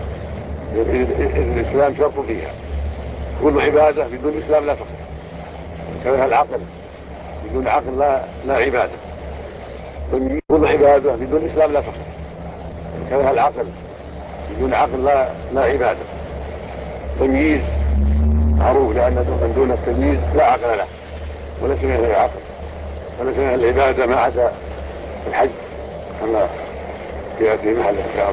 S1: إذ الإسلام شرط فيها. كل عبادة بدون إسلام لا تصح، كذلك العقل بدون عقل لا عبادة. كل عبادة بدون إسلام لا تصح، كذلك العقل بدون عقل لا عبادة. تمييز معروف لأن من دون التمييز لا عقل له وليس من العقل وليس من العبادة ما عدا الحج كما يأتي محل إن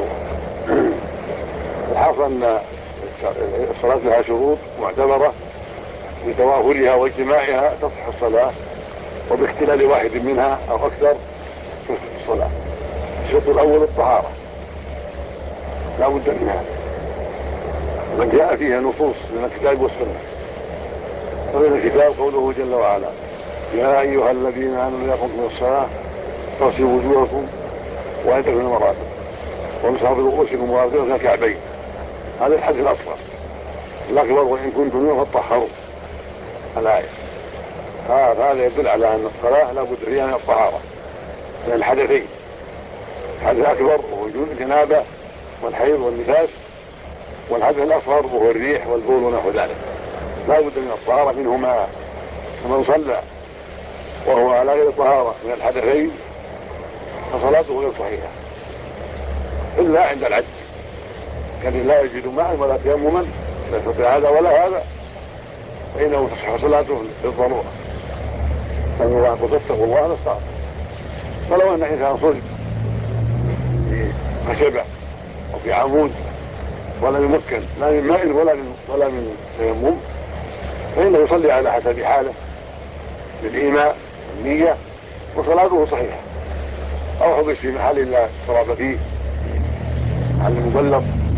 S1: الحاصل أن الصلاة لها شروط معتبرة بتوافرها واجتماعها تصح الصلاة، وباختلال واحد منها أو أكثر تصح الصلاة. الشرط الأول الطهارة لا بد منها، من جاء فيها نصوص من الكتاب والسنة. ومن الكتاب قوله جل وعلا يا أيها الذين آمنوا إذا قمتم الصلاة فاغسلوا وجوهكم وأيديكم إلى المرافق وامسحوا برؤوسكم وأرجلكم إلى الكعبين. هذا الحديث الأصغر. الأكبر وإن كنتم منه فطهروا الآية. هذا يدل على أن الصلاة لا بد فيها من الطهارة من الحدثين، الحدث الأكبر وهو الجنابة والحيض والنفاس، والحدث الأصغر وهو الريح والبول ونحو ذلك. لا بد من الطهارة منهما. ومن صلى وهو على غير طهارة من الحدثين فصلاته غير صحيحة إلا عند العجز، كان لا يجد ماء ولا تيمما لا يستطيع هذا ولا هذا فإنه تصح صلاته بالضرورة. فالله واتقوا الله ما استطعتم. فلو أن إنسان صلب في خشبة وفي عمود ولا يمكن لا من ماء ولا من تيمم فإنه يصلي على حسب حاله بالإيماء والنية وصلاته صحيحة. أو حبس في محل لا تراب فيه، محل مبلط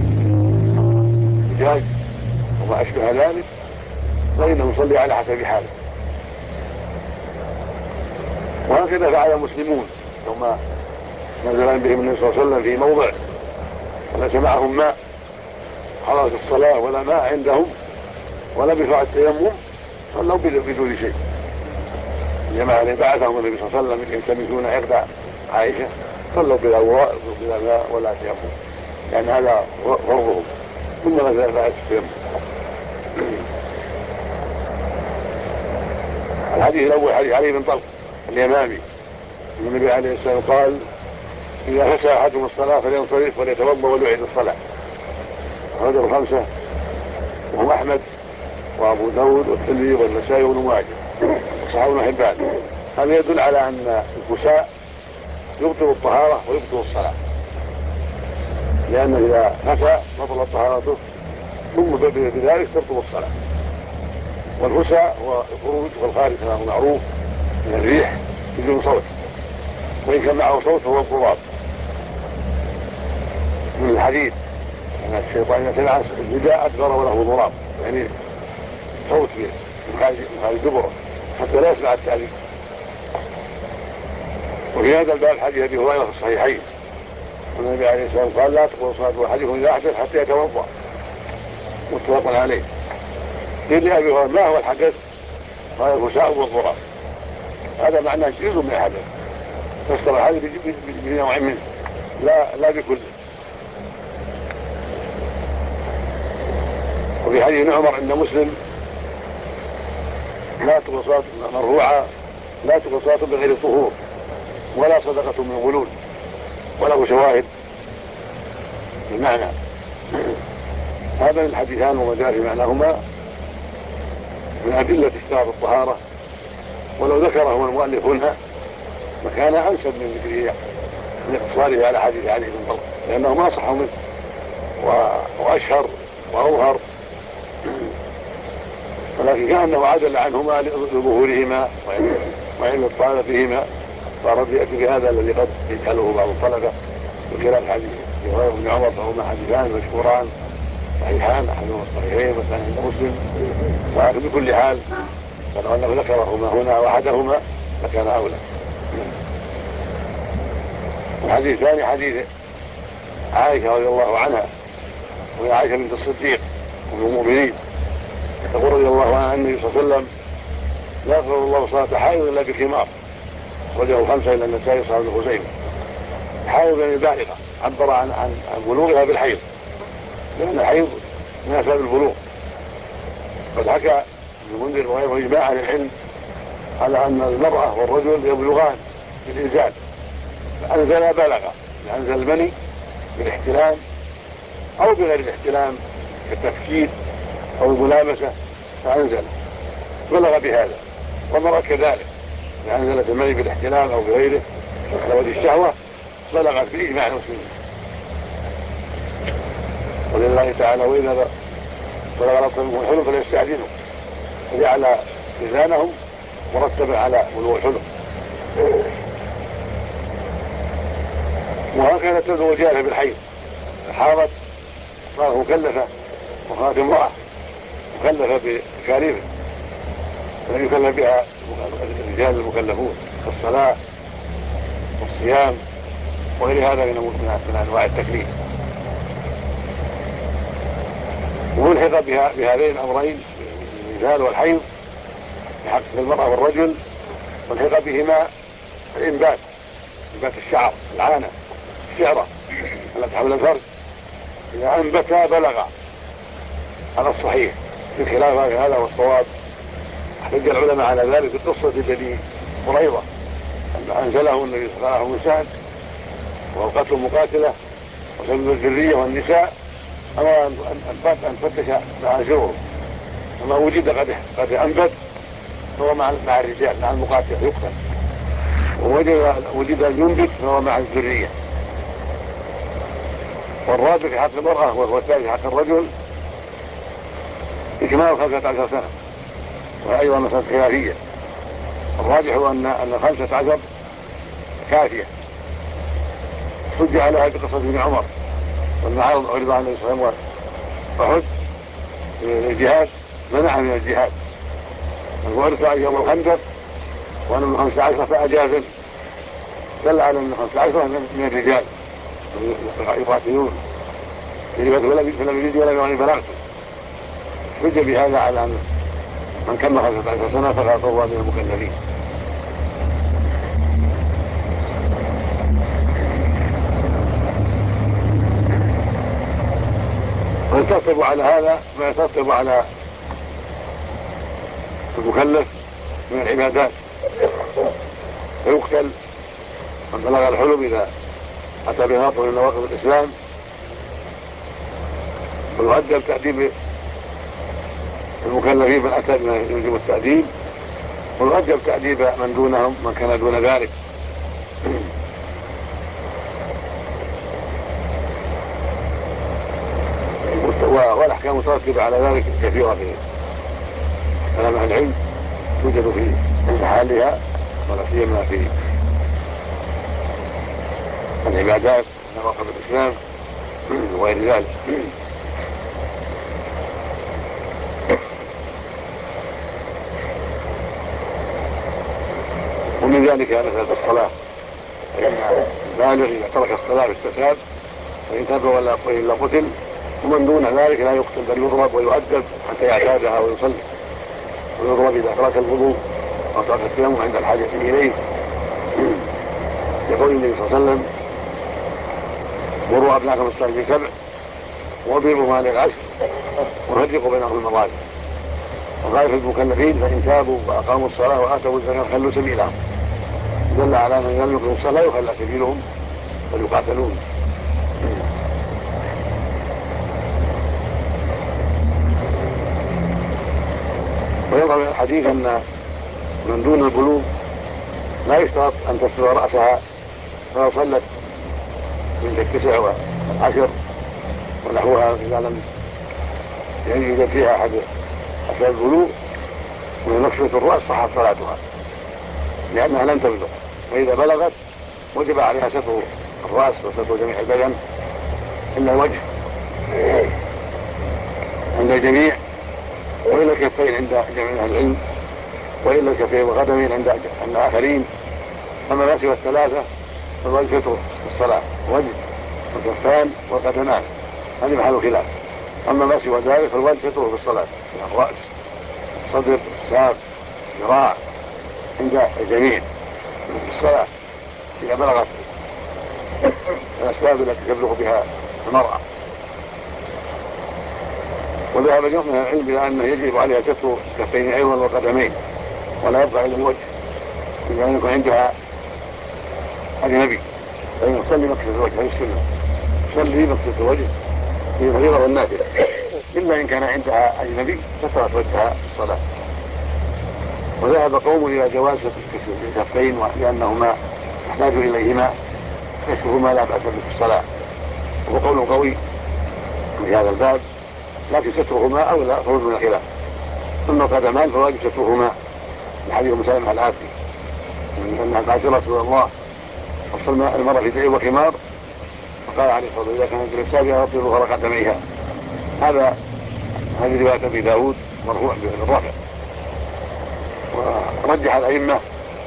S1: زجاج وما أشبه ذلك، فإنه يصلي على حسب حاله. وهكذا فعل المسلمون ثم نزل بهم النبي صلى الله عليه وسلم في موضع وليس معهم ماء حضرت الصلاة ولا ماء عندهم ولا بفعل التيمم صلوا بدون شيء. جماعة بعثهم النبي صلى الله عليه وسلم يلتمسون عقد عائشة صلوا بلا ماء ولا تيمم، يعني هذا فرضهم. ثم نزل بعد التيمم. الحديث الأول حديث علي بن طلق اليمامي النبي عليه السلام قال إذا فسى أحدهم الصلاة فلينصرف وليتوضأ وليعيد الصلاة. أخرجه الخمسة وهم أحمد وأبو داود والترمذي والنسائي وابن ماجه وصححه ابن حبان.
S5: هذا يدل على أن الفساء يبطل الطهارة ويبطل الصلاة، لأنه إذا فسى بطلت طهارته ثم بذلك تبطل الصلاة. والفساء هو الخروج والخارج كما هو معروف من الريح بدون صوت، وإن كان معه صوت هو الضباب من الحديد، أن الشيطان إذا سمع النداء أدبر وله ضراب، يعني صوت من خارج دبره حتى لا يسمع التأذين. وفي هذا الباب حديث أبي هريرة في الصحيحين والنبي عليه الصلاة والسلام قال لا تقبل صلاة أحدكم إذا أحدث حتى يتوضأ، متفق عليه. قيل لأبي هريرة ما هو الحدث؟ قال الفساء والضراب، هذا معناه جزء من الحدث، فسر الحدث بنوع منه لا بكل. وفي حديث عمر عند مسلم لا تقبل صلاة مرفوعة لا تقبل صلاة بغير طهور ولا صدقة من غلول، وله شواهد بمعنى هذا الحديثان وما جاء في معناهما من أدلة اشتراط الطهارة، ولو ذكره المؤلف هنا فكان أنسب من ذكره من اقتصاره على حديث علي بن طلق، لأنه ما صح منه وأشهر وأظهر، ولكن كأنه عدل عنهما لظهورهما وعلم الطالب فيهما، فأرد يأتي بهذا الذي قد يجهله بعض الطلبة بخلاف حديث ابن عمر، فهما حديثان مشهوران صحيحان أحدهما الصحيحين والثاني عند مسلم. ولكن بكل حال فلو أنه ذكرهما هنا وحدهما فكان أولى. الحديث الثاني حديث عائشة رضي الله عنها، وهي عائشة بنت الصديق أم المؤمنين، تقول رضي الله عنها النبي صلى الله عليه وسلم لا يقبل الله صلاة حائض إلا بخمار، رجعوا الخمسة إلى النسائي صلى الله عليه وسلم. حائض يعني بالغة، عبر عن بلوغها بالحيض، لأن الحيض من أسباب البلوغ. قد حكى ابن المنذر وغيره إجماع عن العلم على أن المرأة والرجل يبلغان بالإنزال، فأنزل بلغ، أنزل المني بالاحتلام أو بغير الاحتلام كالتفكير أو الملامسة فأنزل بلغ بهذا. والمرأة كذلك إذا أنزلت المني بالاحتلام أو بغيره على وجه الشهوة بلغت بإجماع المسلمين. ولله تعالى وإذا بلغ الأطفال الحلم فليستأذنوا، فجعل إذانهم مرتبا على بلوغ الحلم. وهكذا تزوجها بالحيض، حاضت صارت مكلفة، وصارت امرأة مكلفة بتكاليف التي يكلف بها الرجال المكلفون كالصلاة والصيام وغير هذا من أنواع التكليف. وملحق بهذين الأمرين الإنزال والحيض في حق المرأة والرجل، ملحق بهما الإنبات، إنبات الشعر، العانة، الشعرة التي حول الفرج، إذا أنبتا بلغ على الصحيح، بخلاف هذا والصواب. احتج العلماء على ذلك بقصة بني قريظة أنزله النبي صلى الله عليه وسلم سعد وقتل المقاتلة وسلم الذرية والنساء، أمر أن فتش معازرهم، وما وجد قد أنبت فهو مع الرجال مع المقاتل يقتل، ووجد ينبت فهو مع الذرية. والرابع في حق المرأة والثالث في حق الرجل إكمال 15 سنة، وهي أيضا مسألة خلافية. الراجح هو أن 15 كافية، حج عليها بقصة ابن عمر لما عرض عن النبي صلى الله عليه وسلم وحج الجهاد منع من الجهاد، وارتع يوم الخندق وأنا من 15 فأجازل، دل على أن 15 من الرجال يقاتلون فلم يجد ولا يغني بلغته. حج بهذا على أن من كمل 15 سنة فقد هو من المكلفين. ويترتب على هذا ما يترتب على المكلف من العبادات، فيقتل من بلغ الحلم إذا أتى بناقض من نواقض الإسلام، ويؤدب تأديب المكلفين من أتى بما يلزم التأديب، ويؤدب تأديب من دونهم من كان دون ذلك. والأحكام المترتبة على ذلك كثيرة في كلام أهل العلم، توجد في حالها ولا سيما في العبادات نواقض الإسلام وغير ذلك. ومن ذلك مسألة الصلاة، فإن البالغ إذا ترك الصلاة استتاب، فإن تاب وإلا قتل، ومن دون ذلك لا يقتل بل يضرب ويؤدب حتى يعتادها ويصلي، ويضرب إذا ترك الوضوء أو ترك التيمم عند الحاجة إليه، يقول النبي صلى الله عليه وسلم: مروا أبناءكم الصلاة ب7 واضربوا للعشر وفرقوا بينهم المضاجع، وقال في المكلفين: فإن تابوا وأقاموا الصلاة وآتوا الزكاة خلوا سبيلهم. دل على من لم يقيموا الصلاة يخلى سبيلهم ويقاتلون. ويظهر من الحديث أن من دون البلوغ لا يشترط أن تسلو رأسها، فلو صلت من 9 و10 ونحوها إذا لم يوجد فيها أحد أسباب البلوغ ونكشة الرأس صحت صلاتها، لأنها لم تبلغ. فإذا بلغت وجب عليها ستر الرأس وستر جميع البدن إلا الوجه عند الجميع، وإلا الكفين عند جميع العلم، وإلا الكفين والقدمين عند الآخرين. أما ما سوى الثلاثة فالوجه ستر في الصلاة، وجه والكفان والقدمان، هذه محل خلاف. أما ما سوى ذلك فالوجه ستر في الصلاة، الرأس، الصدر، الساق، الذراع عند الجميع في الصلاة إذا بلغت الأسباب التي تبلغ بها المرأة. وذهب جمع من العلم إلى أنه يجب عليها ستر الكفين أيضا والقدمين، ولا يبقى إلا الوجه إذا لم يكن عندها أجنبي، فإن تصلي مكسة الوجه هذه السنة، تصلي مكسة الوجه في الفريضة والنافلة، إلا إن كان عندها أجنبي سترت وجهها في الصلاة. وذهب قوم إلى جواز الكفين لأنهما يحتاج إليهما كشفهما لا بأس به في الصلاة، وهو قول قوي في هذا الباب، لكن سترهما أولى خروج من الخلاف. ثم القدمان فواجب سترهما لحديث مسلمة العافية أنها قالت: يا رسول الله وصل المرأة في دعي وخمار، فقال عليه الصلاة والسلام: إذا كانت بالسابقة غطي ظهر قدميها. هذه رواية أبي داود مرفوع بالرفع. ورجح الأئمة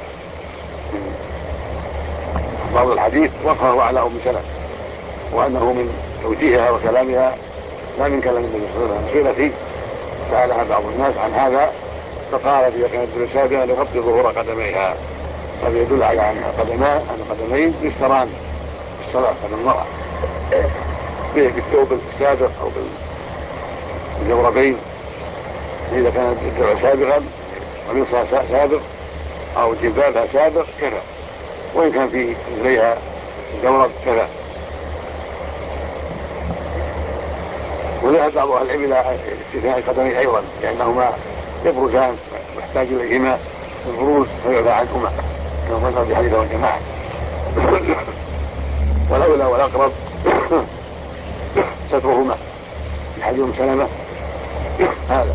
S5: بعض الحديث وفره على أم سلمة، وأنه من توجيهها وكلامها لا من كلام النبي صلى الله عليه وسلم. قيل فيه سألها بعض الناس عن هذا فقالت: إذا كانت بالسابقة لغطي ظهور قدميها. هذا يدل على أن القدمين يشتران في الصلاة قدم المرأة بالثوب السابق أو بالجوربين إذا كانت الدرع سابقا قميصها سابق أو جبابها سابق كذا، وإن كان في رجليها جورب كذا. وذهب بعض أهل العلم إلى استثناء القدمين أيضا لأنهما يبرزان ويحتاج إليهما البروز فيعفى عنهما كما ذكر في حديث والجماعة. والأولى والأقرب سترهما في حديث أم سلمة هذا.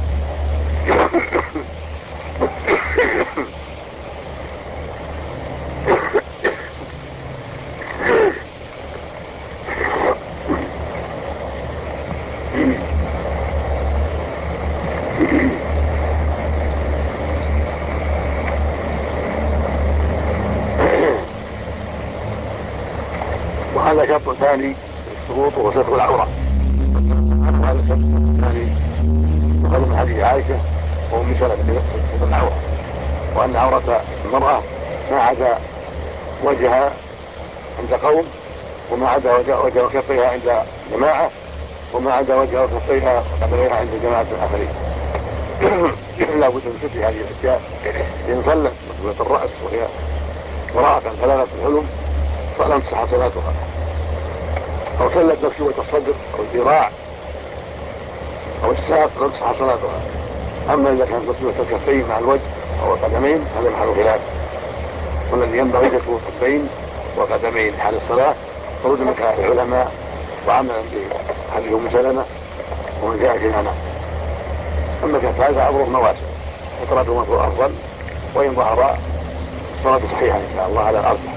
S5: وهذا شرط ثاني الشروط وستر العورة. هذا الشرط الثاني يقال من حديث عائشة وأم سلمة ستر العورة، وأن عورة المرأة ما عدا وجهها عند قوم، وما عدا وجه وكفيها عند جماعة، وما عدا وجه وكفيها وقدميها عند جماعة الآخرين. لا بد من ستر هذه الأشياء. إن صلت مكتوبة الرأس وهي امرأة بلغت الحلم فلم تصح صلاتها، أو صلت مكتوبة الصدر أو الذراع أو الساق لم تصح صلاتها. أما إذا كانت مكتوبة الكفين مع الوجه أو القدمين هذا محل خلاف، والذي ينبغي كسر الخفين والقدمين حال الصلاة ورد من كلام العلماء وعملا بحديث أم سلمة ومن جاء كنانة. أما كفاية فأمره مواسع وصلاته مفروض أفضل، وإن ظهر الصلاة صحيحة إن شاء الله على الأرجح.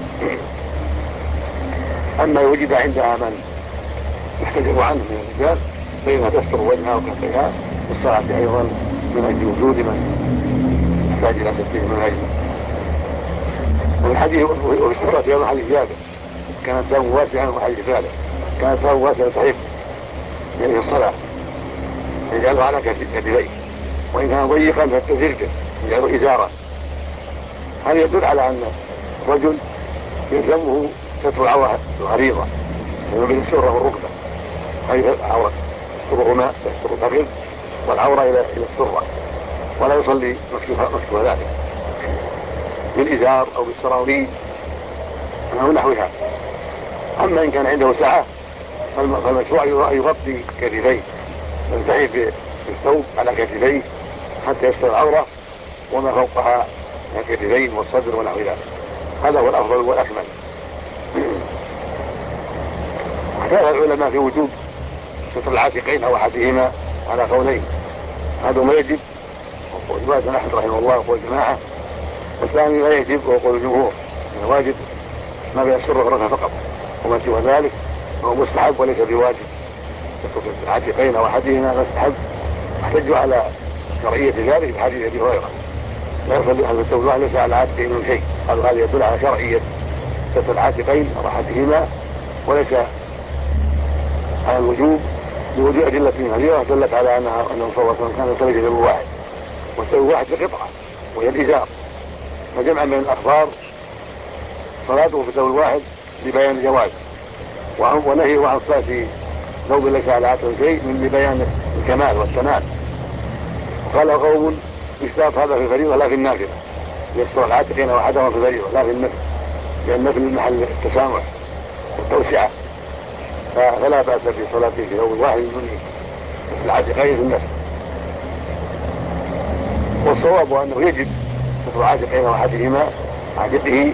S5: أما وجد عندها من يحتجب عنه من الرجال فإنها تستر وجهها وكفيها والصلاة أيضا من أجل وجود من يحتاج إلى تسليم من أجله. والحديث وفي الصلاة أيضا حديث جابر كانت ثوب واسعا وحديث ثالث كانت ثوب واسعا تحب يعني في الصلاة يجعله على كتفيه، وإن كان ضيقا فالتزرقه يجعله إزارا. هذا يدل على أن الرجل يلزمه ستر العورة الغليظة بين السرة والركبة، أي العورة سرهما يستر الفخذ والعورة إلى السرة، ولا يصلي مكتوب ذلك بالإزار أو بالسراويل أو نحوها. أما إن كان عنده سعة فالمشروع يغطي كتفيه، ينتهي بالثوب على كتفيه حتى يستر العورة وما فوقها من الكتفين والصدر ونحو ذلك. هذا هو الأفضل والأكمل. اختلف العلماء في وجوب ستر العاتقين أو أحدهما على قولين، هذا ما يجب وقول أحمد رحمه الله وقول جماعة، والثاني لا يجب وقول الجمهور الواجب ما بيسر الركعة فقط، وما سوى ذلك هو مستحب وليس بواجب. ستر العاتقين أو أحدهما مستحب، احتجوا على شرعية ذلك بحديث أبي هريرة لا يصلي أحد الثوب الواحد ليس على العاتقين من شيء. قالوا هذا يدل على شرعية ستر العاتقين أو أحدهما وليس على الوجوب بوجود أدلة كثيرة دلت على أنه صلى الله عليه وسلم كان يصلي في ثوب واحد، والثوب واحد بقطعة وهي الإزار، فجمعا من الأخبار صلاته في ثوب واحد لبيان الجواز، ونهيه عن الصلاة في ثوب ليس على عاتق شيء من لبيان الكمال والتمام. وقال قوم يشترط هذا في الفريضة لا في النافلة، يستر العاتقين أو أحدهم في الفريضة لا في النفل، لأن النفل محل التسامح والتوسعة، فلا بأس في صلاته في ثوب واحد من العاتقين في النفل. والصواب أنه يجب ستر العاتقين أو أحدهما عاتقه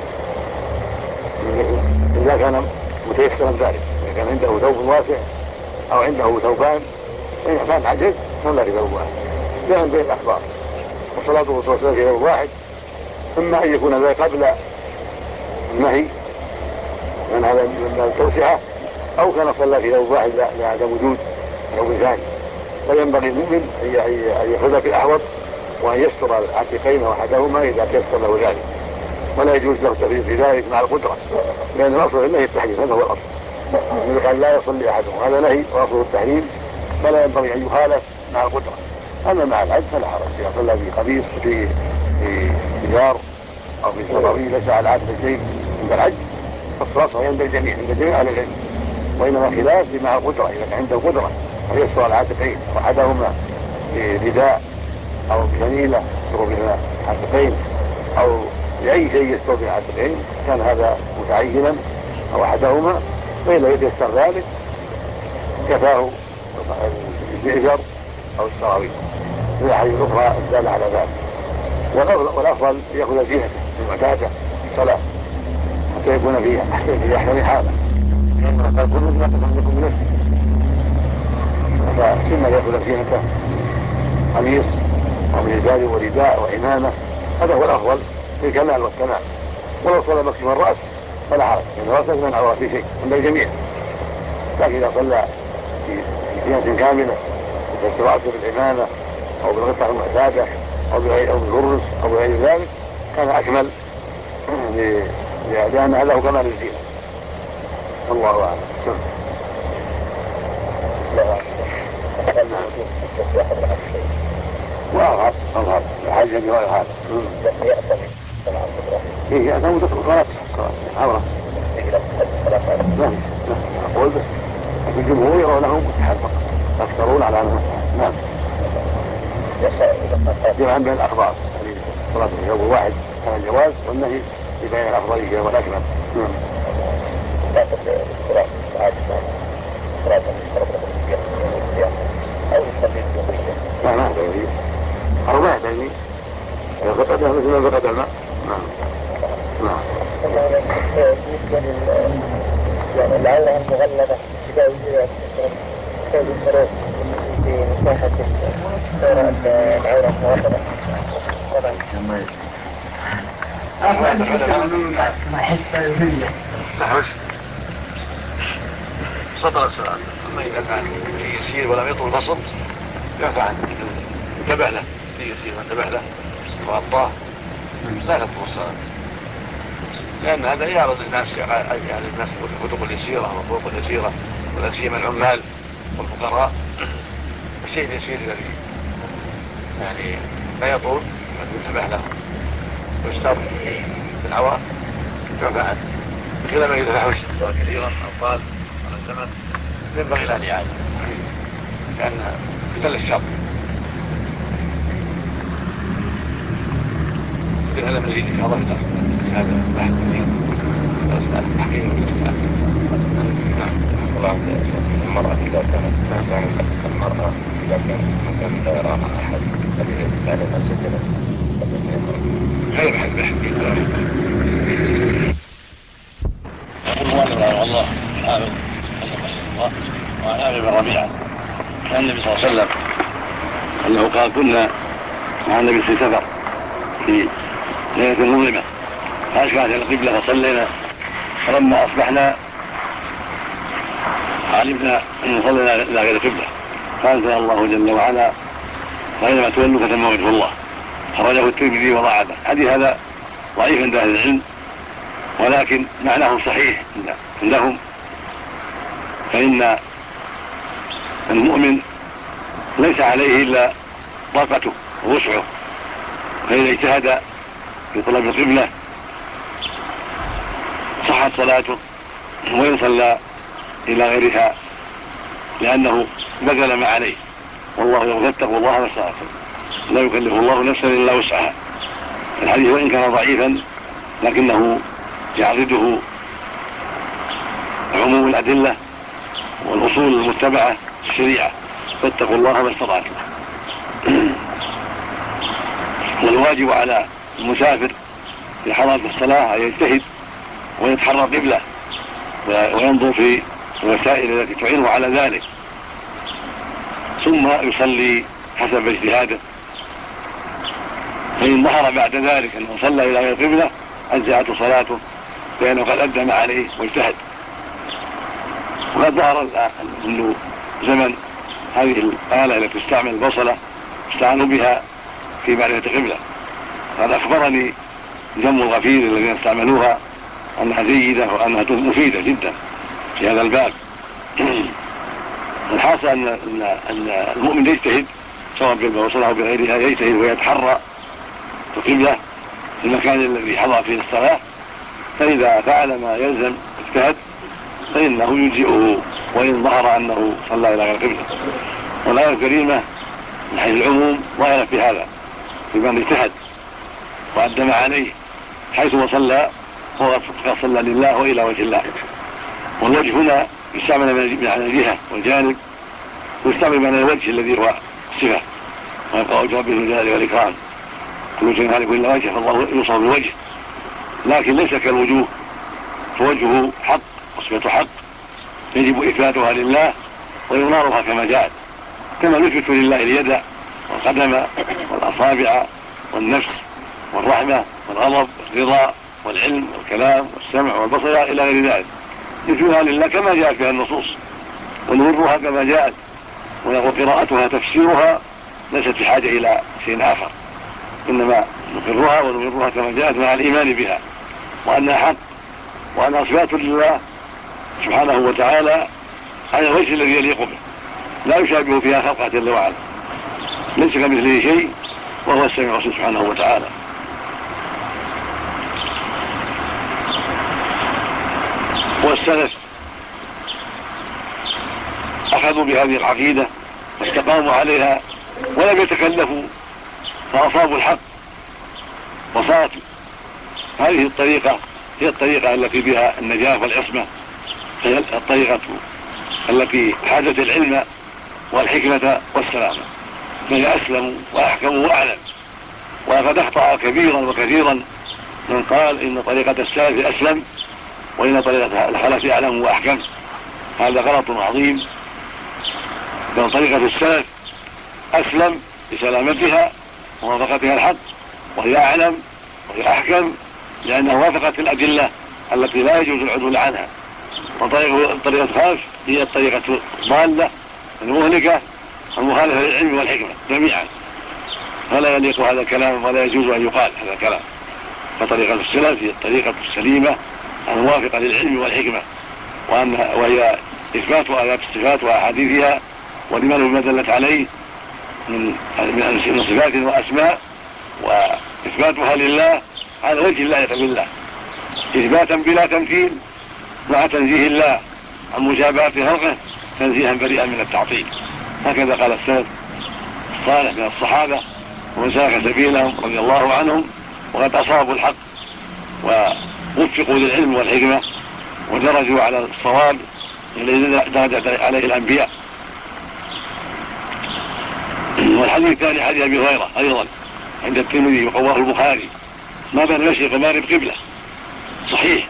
S5: إذا كان متيسرا ذلك، إذا كان عنده ثوب واسع أو عنده ثوبان فإن كان عجز صلى في ثوب واحد جاء به الأخبار. وصلاته في ثوب واحد إما أن يكون ذلك قبل النهي من هذا من التوسعة، أو كان صلى في ثوب واحد لعدم وجود ثوب ثاني. فينبغي المؤمن أن يأخذ بالأحوط وأن يستر العاتقين وأحدهما إذا تيسر له ذلك، ولا يجوز له التفريط في ذلك مع القدرة، لأن الأصل في النهي التحريم، هذا هو الأصل. النبي قال لا يصلي أحدهم، هذا نهي وأصله التحريم، فلا ينبغي أن يخالف مع القدرة. أما مع العجز فلا حرج، إذا صلى في قميص في إزار أو في سراويل ليس على العاتق شيء عند العجز فالصلاة عند الجميع أهل العلم، وإنما خلاف مع القدرة. إذا كان عنده قدرة فيستر العاتقين وأحدهما برداء أو بجميلة يستر بها العاتقين أو بأي شيء يستر بها العاتقين كان هذا متعينا أو أحدهما، فإن لم يتيسر ذلك كفاه الإزار أو السراويل من الأحاديث الأخرى الدالة على ذلك. والأفضل يأخذ زينته المعتادة الصلاة حتى يكون في أحسن حالة، قد كل الناس تملك بنفسه، فإما يأخذ زينته قميص أو إزار ورداء وعمامة، هذا هو الأفضل في الكمال والتمام. ولو صلى مكشوف الرأس فلا حرج، لأن الرأس من العورة في شيء عند الجميع، لكن إذا صلى في زينة كاملة يكسر رأسه بالعمامة أو بالقطعة المعتادة أو بالغرز أو بغير ذلك كان أكمل، لأن هذا هو كمال الزينة. الله أعلم. وأظهر الحاجة بغير هذا إيه يأتم صلاة عورة أقول بس الجمهور يرونه مستحب يفترون على أنه نعم جمعا بين الأخبار صلاة في يوم واحد كان الجواز والنهي ببين الأفضلية والأكمل. ما يهتمي أو ما يهتمي فقده مثل ما فقد الماء. نعم. نعم.
S4: يعني العورة المغلظة كتاب الفروق في مساحة العورة المغلظة
S2: ما يحس بالهية
S5: نحوش سطر السلام. أما إذا كان يسير ولم يطول الفصل يعفى عنه، انتبه له يسير وانتبه له وغطاه لا تطول الصلاة، لأن هذا يعرض الناس يعني الناس الكتب اليسيرة والطرق اليسيرة ولا سيما العمال والفقراء. الشيء اليسير الذي يعني لا يطول ينتبه له ويستر في العورة يعفى عنه، بخلاف ما يتفحش سواء كثيرا أو طال على الزمن ينبغي لا الإعادة لأن مثل الشر. هذا مزيد إن شاء الله في هذا البحث الكثير الحقيقة
S6: الله المرأة إذا كانت المرأة إذا كانت لا يراها أحد بعد ما سجلت
S5: هذا بحث الله حافظ وعن أبي بن ربيعة عن النبي صلى الله عليه وسلم أنه قال كنا مع النبي في سفر في ليلة مظلمة فأشبهت القبلة فصلينا، فلما أصبحنا علمنا أن صلينا إلى غير القبلة فأنزل الله جل وعلا فإنما تولوا فتم وجه الله. خرجه الترمذي وضعفه. حديث هذا ضعيف عند أهل العلم ولكن معناه صحيح عندهم، فإن المؤمن ليس عليه إلا طاقته ووسعه، فإذا اجتهد في طلب القبلة صحت صلاته وإن صلى إلى غيرها لأنه بذل ما عليه. والله يقول فاتقوا الله ما استطعتم لا يكلف الله نفسا إلا وسعها. الحديث وإن كان ضعيفا لكنه يعرضه عموم الأدلة والأصول المتبعة في الشريعة، فاتقوا الله ما استطعتم. والواجب على المسافر في حضرة الصلاة أن يجتهد ويتحرى قبلة وينظر في الوسائل التي تعينه على ذلك، ثم يصلي حسب اجتهاده. فإن ظهر بعد ذلك أنه صلى إلى غير قبلة أجزأته صلاته لأنه قد أدى ما عليه واجتهد. وقد ظهر منذ زمن هذه الآلة التي تستعمل البصلة استعانوا بها في معرفة القبلة. قد أخبرني جم الغفير الذين استعملوها أنها جيدة وأنها مفيدة جدا في هذا الباب. الحاصل أن المؤمن يجتهد سواء بالبصلة أو بغيرها، يجتهد ويتحرى القبلة في المكان الذي حضر فيه الصلاة، فإذا فعل ما يلزم اجتهد فإنه يجزئه وإن ظهر أنه صلى إلى غير قبلة. والآية الكريمة من حيث العموم ظاهرة في هذا، في من اجتهد وأدى ما عليه حيث وصلى هو صلى لله وإلى وجه الله. والوجه هنا يستعمل من الجهة والجانب، ويستعمل من الوجه الذي هو صفة، ويبقى وجه ربه الجلال والإكرام كل شيء هالك إلا وجهه، فالله يوصف بالوجه لكن ليس كالوجوه، فوجهه حق وصفة حق يجب إثباتها لله وإظهارها كما جاءت، كما نثبت لله اليد والقدم والأصابع والنفس والرحمة والغضب والرضا والعلم والكلام والسمع والبصر إلى غير ذلك، نثبتها لله كما جاءت بها النصوص ونمرها كما جاءت، ونقول قراءتها تفسيرها ليست في حاجة إلى شيء آخر، إنما نقرها ونمرها كما جاءت مع الإيمان بها وأنها حق وأنها صفات لله سبحانه وتعالى على الوجه الذي يليق به، لا يشابه فيها خلقه جل وعلا، ليس كمثله شيء وهو السميع البصير سبحانه وتعالى. والسلف أخذوا بهذه العقيدة واستقاموا عليها ولم يتكلفوا فأصابوا الحق، وصارت هذه الطريقة هي الطريقة التي بها النجاة والعصمة، هي الطريقة التي حازت العلم والحكمة والسلامة، فهي أسلم وأحكم وأعلم وقد أخطأ كبيرا وكثيرا من قال إن طريقة السلف أسلم وإن طريقة الخلف أعلم وأحكم. هذا غلط عظيم، بل طريقة السلف أسلم لسلامتها ووافقتها الحق، وهي أعلم وهي أحكم لأنها وافقت الأدلة التي لا يجوز العدول عنها. وطريقة الخلف هي الطريقة الضالة المهلكة المخالفة للعلم والحكمة جميعا، فلا يليق هذا الكلام ولا يجوز أن يقال هذا الكلام. فطريقة السلف هي الطريقة السليمة الموافقة للعلم والحكمة، وهي إثبات آيات الصفات وأحاديثها ولمن بما دلت عليه من صفات وأسماء، وإثباتها لله على وجه اللائق بالله إثباتا بلا تمثيل، مع تنزيه الله عن مشابهة خلقه تنزيها بريئا من التعطيل. هكذا قال السلف الصالح من الصحابة ومن سلك سبيلهم رضي الله عنهم، وقد أصابوا الحق ووفقوا للعلم والحكمة ودرجوا على الصواب الذي درج عليه الأنبياء. والحديث الثاني حديث أبي هريرة أيضا عند الترمذي وقواه البخاري: ما بين المشرق والمغرب قبلة، صحيح.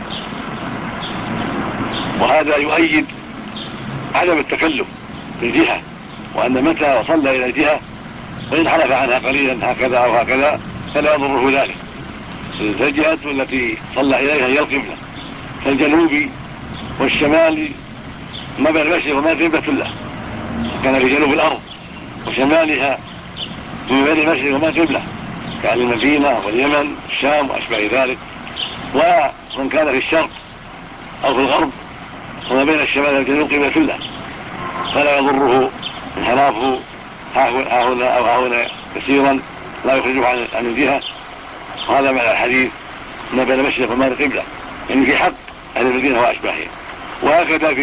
S5: وهذا يؤيد عدم التكلف في الجهة، وأن متى وصلى إلى الجهة وإن حرف عنها قليلا هكذا أو هكذا فلا يضره ذلك. الجهة التي صلى إليها هي القبلة، فالجنوب والشمال ما بين المشرق والمغرب قبلة، كان في جنوب الأرض، وشمالها من بين المشرق والمغرب قبلة كأهل المدينة واليمن والشام وأشباه ذلك. ومن كان في الشرق أو في الغرب وما بين الشمال والجنوب قبلة كله، فلا يضره انحرافه ها هنا أو ها هنا كثيرا لا يخرجه عن الجهة. وهذا معنى الحديث: ما بين المشرق والمغرب قبلة، يعني في حق أهل المدينة وأشباههم. وهكذا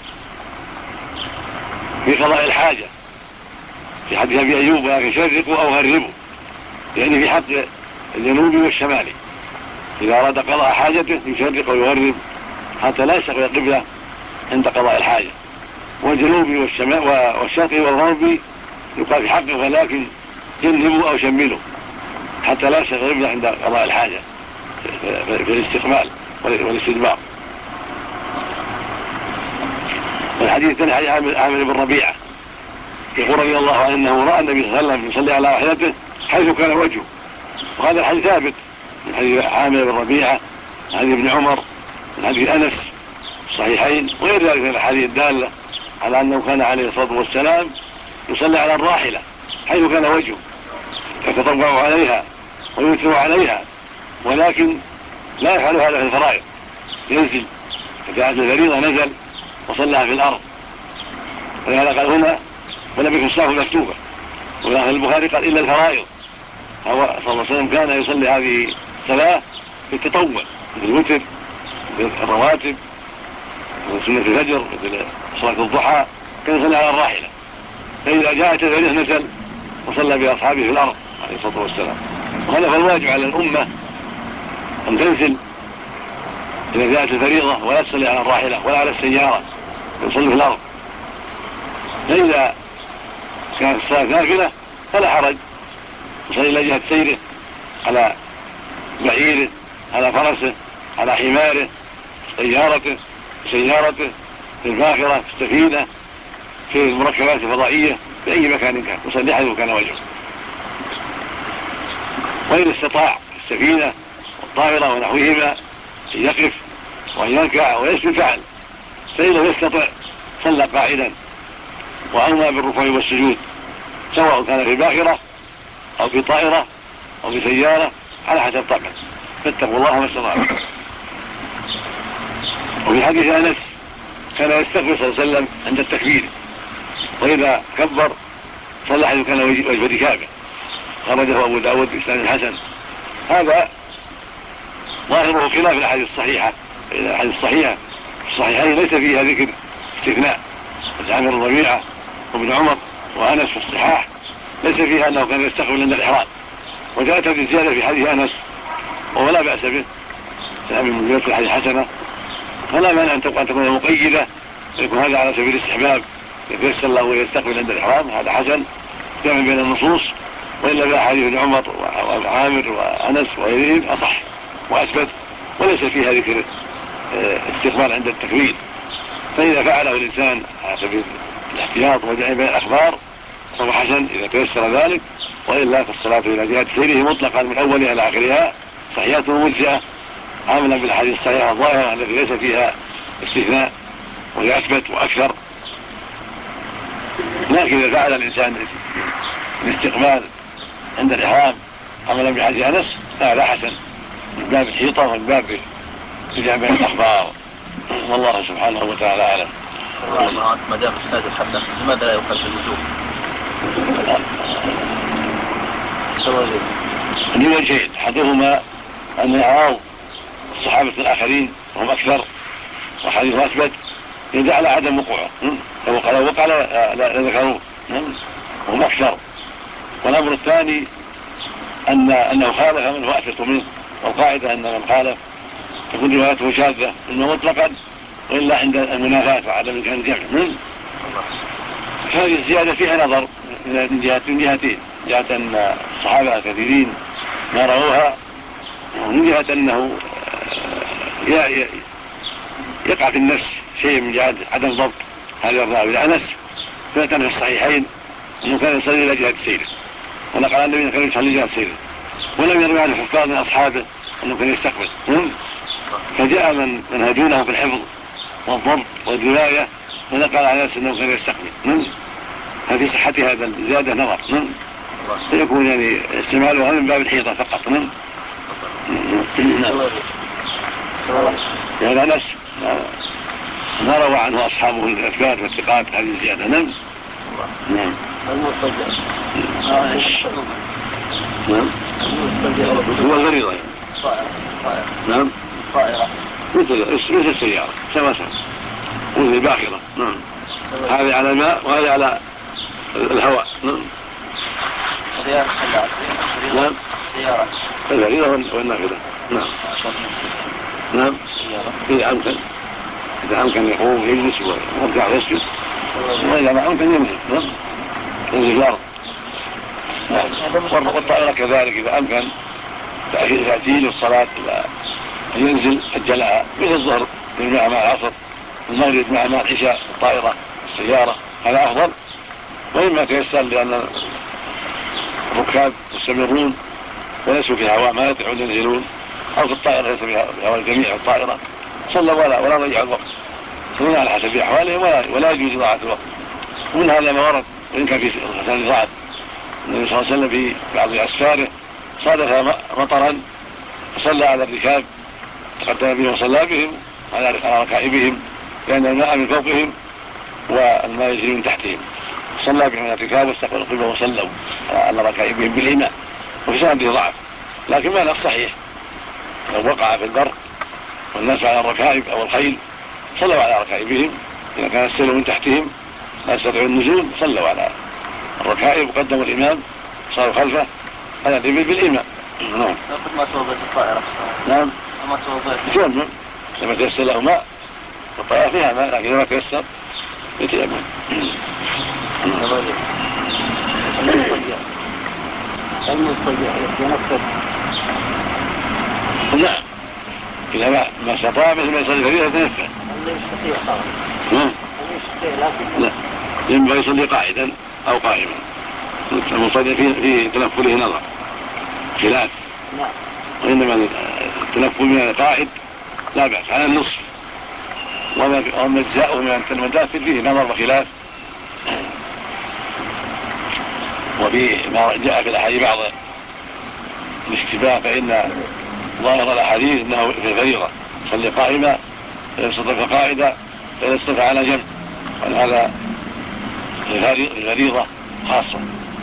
S5: في قضاء الحاجة في حديث أبي أيوب: ولكن شرقوا أو غربوا، يعني في حق الجنوب والشمال، إذا أراد قضاء حاجته يشرق ويغرب حتى لا يستقبل القبلة عند قضاء الحاجة. والجنوب والشرق والغرب يقال في حقه، ولكن جنبوا أو شملوا حتى لا يستقبل القبلة عند قضاء الحاجة في الاستقبال والاستدبار. والحديث الثاني حديث عامر بن ربيعة يقول رضي الله عنه أنه رأى النبي صلى الله عليه وسلم يصلي على راحلته حيث كان وجهه. وهذا الحديث ثابت من حديث عامر بن ربيعة، من حديث ابن عمر، من حديث أنس الصحيحين، وغير ذلك من الحديث الدالة على أنه كان عليه الصلاة والسلام يصلي على الراحلة حيث كان وجهه، يتطوع عليها ويوتر عليها، ولكن لا يفعل هذا في الفرائض، ينزل فجاءت الفريضة نزل وصلها في الأرض. ولهذا قال هنا: ولم يكن الصلاة مكتوبة. وفي البخاري قال: إلا الفرائض. هو صلى الله عليه وسلم كان يصلي هذه الصلاة في التطوع، في الوتر، في الرواتب، في سنة الفجر، في صلاة الضحى، كان يصلي على الراحلة. فإذا جاءت الفريضة نزل وصلى بأصحابه في الأرض عليه الصلاة والسلام. وهذا هو الواجب على الأمة، أن تنزل إذا جاءت الفريضة ولا تصلي على الراحلة ولا على السيارة، يصلي في الأرض. فإذا كانت الصلاة نافلة فلا حرج، يصلي إلى جهة سيره على بعيره، على فرسه، على حماره، سيارته، في الباخرة، في السفينة، في المركبات الفضائية، في أي مكان كان يصلي حيث كان وجهه. وإن استطاع السفينة والطائرة ونحوهما أن يقف وأن يركع ويسجد فعل، فإن لم يستطع صلى قاعدا وأمر بالركوع والسجود، سواء كان في باخرة أو في طائرة أو في سيارة على حسب طاقته، فاتقوا الله ما استطعتم. وفي حديث أنس كان يستغفر صلى الله عليه وسلم عند التكبير، وإذا كبر صلى حيث كان وجه ركابه، خرجه أبو داود بإسناد حسن. هذا ظاهره خلاف الأحاديث الصحيحة، فإن الأحاديث الصحيحة الصحيحين ليس فيها ذكر استثناء. عامر بن ربيعة وابن عمر وأنس في الصحاح ليس فيها أنه كان يستقبل عند الإحرام، وجاءت هذه الزيادة في حديث أنس وهو لا بأس به، سلام من في الحديث حسنة، فلا مانع أن تكون مقيدة، يكون هذا على سبيل الاستحباب، يتيسر له ويستقبل عند الإحرام، هذا حسن جمع بين النصوص. وإلا بأحاديث ابن عمر وعامر وأنس وغيرهم أصح وأثبت، وليس فيها ذكر استقبال عند التكبير. فإذا فعله الإنسان على سبيل الاحتياط وجمع بين الأخبار فهو حسن إذا تيسر ذلك، وإلا فالصلاة إلى جهة سيره مطلقا من أولها إلى آخرها صحيحة ومجزئة، عاملا بالحديث الصحيحة الظاهرة التي ليس فيها استثناء وهي أثبت وأكثر. لكن إذا فعل الإنسان الاستقبال عند الإحرام عملا بحديث أنس فهذا حسن من باب الحيطة ومن باب جمع بين الأخبار، والله سبحانه وتعالى أعلم.
S6: ما دام السادة حسن لماذا لا يقال بالوجوب؟
S5: لوجهين، أحدهما أن إعراض الصحابة الآخرين وهم أكثر وحديث أثبت يدل على عدم وقوعه، لو قالوا وقع لا ذكروه وهم أكثر. والأمر الثاني أنه خالف من هو أثبت منه، والقاعدة أن من خالف تكون روايته شاذة إنه مطلقا وإلا عند المنافاة وعدم إمكان الجمع. هذه الزيادة فيها نظر من جهتين، جهة أن الصحابة كثيرين ما رأوها، ومن جهة أنه يقع في النفس شيء من جهة عدم ضبط هذا الراوي. لأنس ثبت في الصحيحين أنه كان يصلي إلى جهة سيره، ونقل عن النبي كان يصلي إلى جهة سيره، ولم يروي عن الحفاظ من أصحابه أنه كان يستقبل. فجاء من هدونه في الحفظ والضبط والرواية ونقل عن الناس أنه كان يستقبل. ففي صحة هذا الزيادة نظر، فيكون يعني استعمالها من باب الحيطة فقط. يعني أنس ما روى عنه أصحابه الأثبات والثقات هذه الزيادة. نعم. هو الغريضة نعم مثل السيارة سوا مثل الباخرة. نعم. هذه على الماء وهذه على الهواء. نعم. الغريضة والنافذة. نعم. نعم. إذا أمكن يقوم يجلس ويرجع ويسجد، وإذا ما أمكن ينزل. نعم. ينزل الأرض. والطائرة كذلك إذا أمكن تأتيه الصلاة ينزل أجلها، مثل الظهر يجمع مع العصر، المغرب يجمع مع العشاء، الطائرة السيارة هذا أفضل. وإما تيسر لأن الركاب مستمرون وليسوا في هواء ما يطيعون ينزلون، أو في الطائرة ليس في هواء الجميع الطائرة صلى ولا ضيع الوقت، صلى على حسب أحوالهم ولا يجوز إضاعة الوقت. ومن هذا ما ورد وإن كان في حسن ضعف النبي صلى الله عليه وسلم في بعض أسفاره صادف مطرا فصلى على الركاب، تقدم بهم وصلى بهم على ركائبهم لأن الماء من فوقهم والماء يجري من تحتهم، صلى بهم على الركاب واستقبلوا القبلة وصلوا على ركائبهم بالإماء. وفي سنده ضعف، لكن ما لا صحيح لو وقع في البر والناس على الركائب أو الخيل صلوا على ركائبهم، إذا كان السيل من تحتهم لا يستطيعون النزول صلوا على الركائب وقدموا الإمام صاروا خلفه على الإبل بالإمام. نعم.
S6: ما توضيت الطائرة.
S5: نعم.
S6: ما توضيت.
S5: يتيمم لما تيسر له ماء، والطائرة فيها ماء لكن لما تيسر يتيمم. نعم. إذا ما استطاع مثل ما يصلي فيها يتنفه. لا، ينبغي يصلي قاعدا أو قائما. المصلي في تنفله نظر خلاف، وإنما التنفل من القاعد لا بأس على النصف، وما أجزاؤه من المدافل فيه نظر وخلاف. وما جاء في الأحاديث بعض الاشتباه، فإن ظاهر الأحاديث أنه في الفريضة صلي قائمة فإن استطاع قاعدة فإن استطاع على جنب، وأن هذا الفريضة خاصة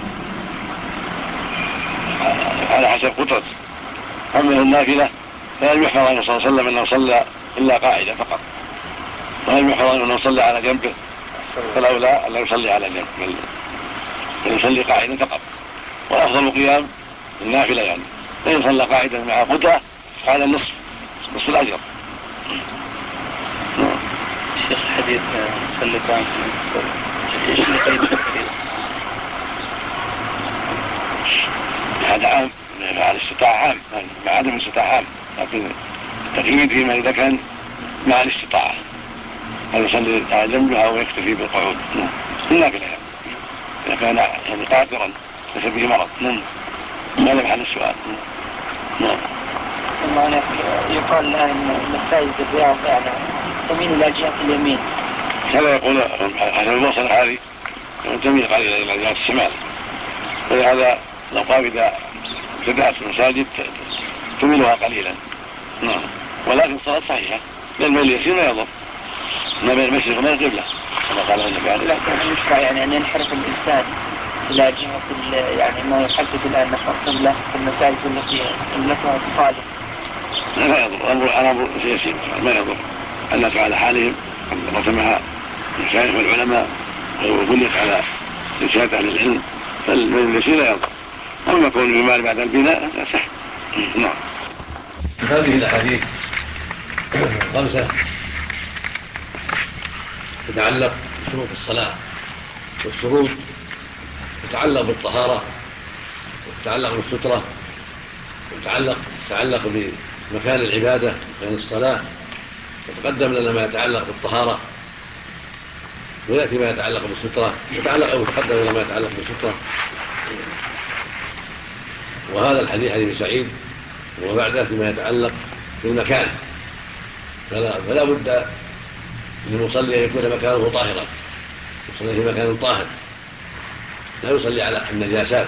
S5: على حسب قدرته. أما النافلة فلم يحفظ عنه صلى الله عليه وسلم أنه صلى إلا قاعدة فقط، ولم يحفظ عنه أنه صلى على جنبه، فالأولى أن لا يصلي على جنب بل يصلي قاعدا فقط. وأفضل قيام النافلة يعني، فإن صلى قاعدا مع قدرة فعلى نصف الأجر.
S6: شيخ الحديث صلي قائما ايش اللي قيد الفريضة؟
S5: هذا عام مع الاستطاعة عام، مع عدم الاستطاعة عام، لكن التقييد فيما إذا كان مع الاستطاعة فيصلي على جنبها ويكتفي بالقعود النافلة إذا كان يعني قادرا ليس به مرض. هذا محل السؤال. نعم.
S2: الله يقال الآن مساجد الرياض يعني تميل إلى جهة اليمين.
S5: هذا يقول حسب الوصل هذه تميل قليلا إلى جهة الشمال، ولهذا الأوقاف إذا ابتدأت المساجد تميلها قليلا. نعم. ولكن الصلاة صحيحة لأن الميل يسير لا يضر ما بين المشرق وما القبلة كما قال النبي.
S2: لكن يشرع يعني أن ينحرف الإنسان إلى جهة يعني ما يحدد الآن نحو القبلة في المساجد التي تخالف.
S5: لا يضر، الأمر يسير ما يضر. الناس على حالهم رسمها المشايخ والعلماء وبنيت على إرشاد أهل العلم، فالميل يسير لا يضر. أما كون المال بعد البناء لا صح. نعم. هذه الأحاديث 5 تتعلق بشروط الصلاة، والشروط تتعلق بالطهارة وتتعلق بالسترة وتتعلق بمكان العبادة يعني الصلاة. وتقدم لنا ما يتعلق بالطهارة ويأتي ما يتعلق بالسترة وتقدم لنا ما يتعلق بالسترة. وهذا الحديث حديث سعيد وبعده فيما يتعلق بالمكان، فلا بد للمصلي أن يكون مكانه طاهرا، يصلي في مكان طاهر لا يصلي على النجاسات،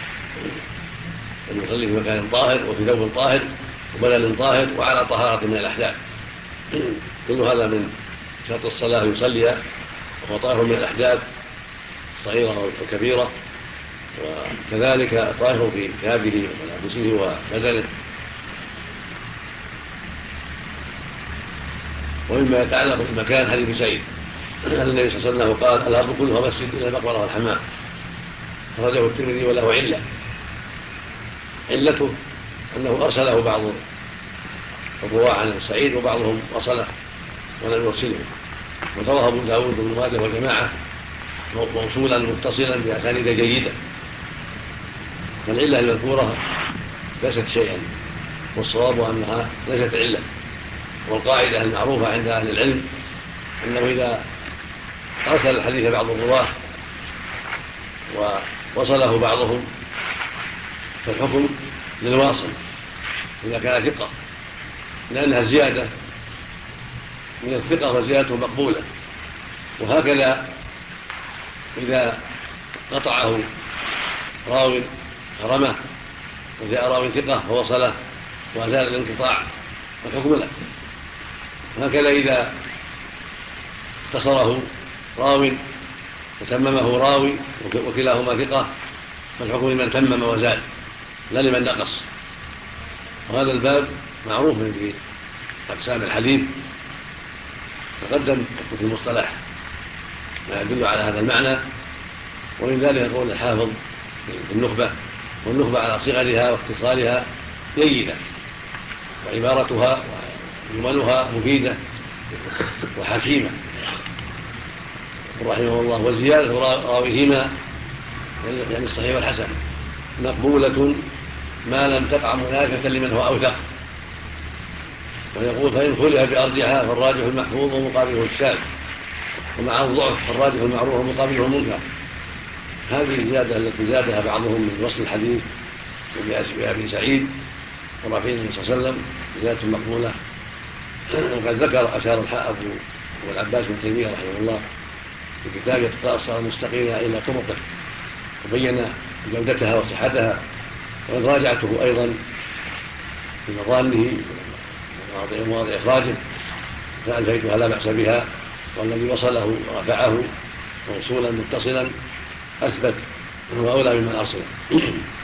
S5: أن يصلي في مكان طاهر وفي ثوب طاهر وبدن طاهر وعلى طهارة من الأحداث. كل هذا من شرط الصلاة يصلي وهو طاهر من الأحداث الصغيرة والكبيرة، وكذلك طاهر في ثيابه وملابسه وبدنه. ومما يتعلق بالمكان حديث سعيد النبي صلى الله عليه وسلم قال: الأرض كلها مسجد إلا المقبرة والحمام. أخرجه الترمذي وله علته أنه أرسله بعض الرواة عن سعيد وبعضهم وصله ولم يرسله، ورواه أبو داود وابن ماجه وجماعة موصولا متصلا بأسانيد جيدة. فالعلة المذكورة ليست شيئا، والصواب أنها ليست علة. والقاعدة المعروفة عند أهل العلم أنه إذا أرسل الحديث بعض الرواة ووصله بعضهم فالحكم للواصل إذا كان ثقة، لأنها زيادة من الثقة وزيادته مقبولة. وهكذا إذا قطعه راو رمه وجاء راو ثقة فوصله وأزال الانقطاع فالحكم له. وهكذا إذا اختصره راو وتممه راوي وكلاهما ثقة فالحكم لمن تمم وزاد لا لمن نقص. وهذا الباب معروف في أقسام الحديث تقدم في المصطلح ما يدل على هذا المعنى. ومن ذلك قول الحافظ في النخبة: والنخبة على صغرها واختصارها جيدة، وعبارتها وجملها مفيدة وحكيمة رحمه الله. وزيادة راويهما يعني الصحيح والحسن مقبولة ما لم تقع منافة لمن هو أوثق. ويقول: فإن خلف بأرجحها فالراجح المحفوظ ومقابله الشاذ، ومع الضعف فالراجح المعروف ومقابله المنكر. هذه الزيادة التي زادها بعضهم من وصل الحديث بأبي سعيد ورفيع النبي صلى الله عليه وسلم زيادة مقبولة. وقد أشار أبو العباس بن تيمية رحمه الله في كتابه اقتضاء الصراط المستقيم إلى طرقه وبين جودتها وصحتها. وقد راجعته أيضا في مظانه مواضع إخراجه فألفيتها لا بأس بها، والذي وصله ورفعه موصولا متصلا أثبت وهو أولى ممن أرسله.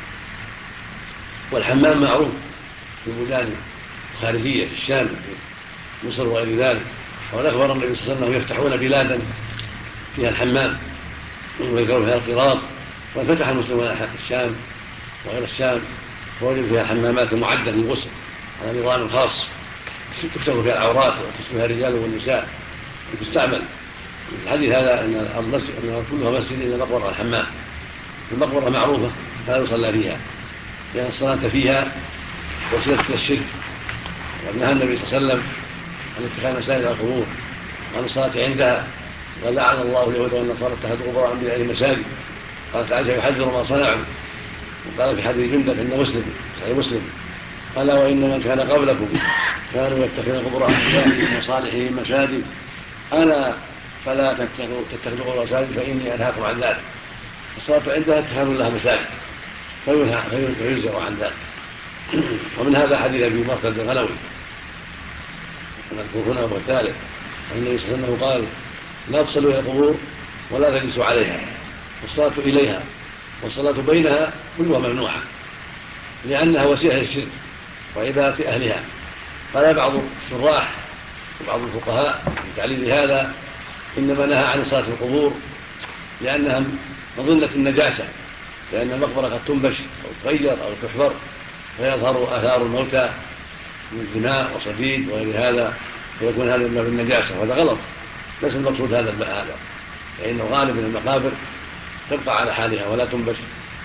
S5: والحمام معروف في البلدان الخارجية في الشام في مصر وغير ذلك. وقد أخبر النبي صلى الله عليه وسلم يفتحون بلادا فيها الحمام ويذكروا فيها القراط. وفتح المسلمون الشام وغير الشام فوجدوا فيها الحمامات المعدة للغسل على نظام خاص تكشف فيها العورات وتكشف فيها الرجال والنساء وتستعمل. الحديث هذا أن الأرض كلها مسجد إلا مقبرة الحمام. المقبرة معروفة فلا يصلى فيها، لأن الصلاة فيها وسيلة الشرك، ونهى النبي صلى الله عليه وسلم عن اتخاذ مساجد القبور وعن الصلاة عندها، ولعن الله اليهود والنصارى اتخذوا قبور أنبيائهم مساجد. قالت عائشة يحذر ما صنعوا. وقال في حديث جندة إن مسلم صحيح مسلم قال وإن من كان قبلكم كانوا يتخذون قبور أنبيائهم وصالحهم مساجد أنا فلا تتخذوا قبور مساجد فإني أنهاكم عن ذلك. الصلاة عندها اتخاذ لها مساجد فينزع عن ذلك. ومن هذا حديث أبي مرثد الغنوي المذكور هنا هو الثالث، أن النبي صلى الله عليه وسلم قال لا تصلوا إلى القبور ولا تجلسوا عليها، والصلاة إليها والصلاة بينها كلها ممنوعة لأنها وسيلة للشرك وعبادة أهلها. قال بعض الشراح وبعض الفقهاء من تعليل هذا إنما نهى عن صلاة القبور لأنها مظنة النجاسة، لأن المقبرة قد تنبش أو تغير أو تحفر فيظهر آثار الموتى من دماء وصديد وغير هذا، فيكون هذا من النجاسة، وهذا غلط، ليس المقصود هذا، لأن الغالب من المقابر تبقى على حالها ولا تنبش.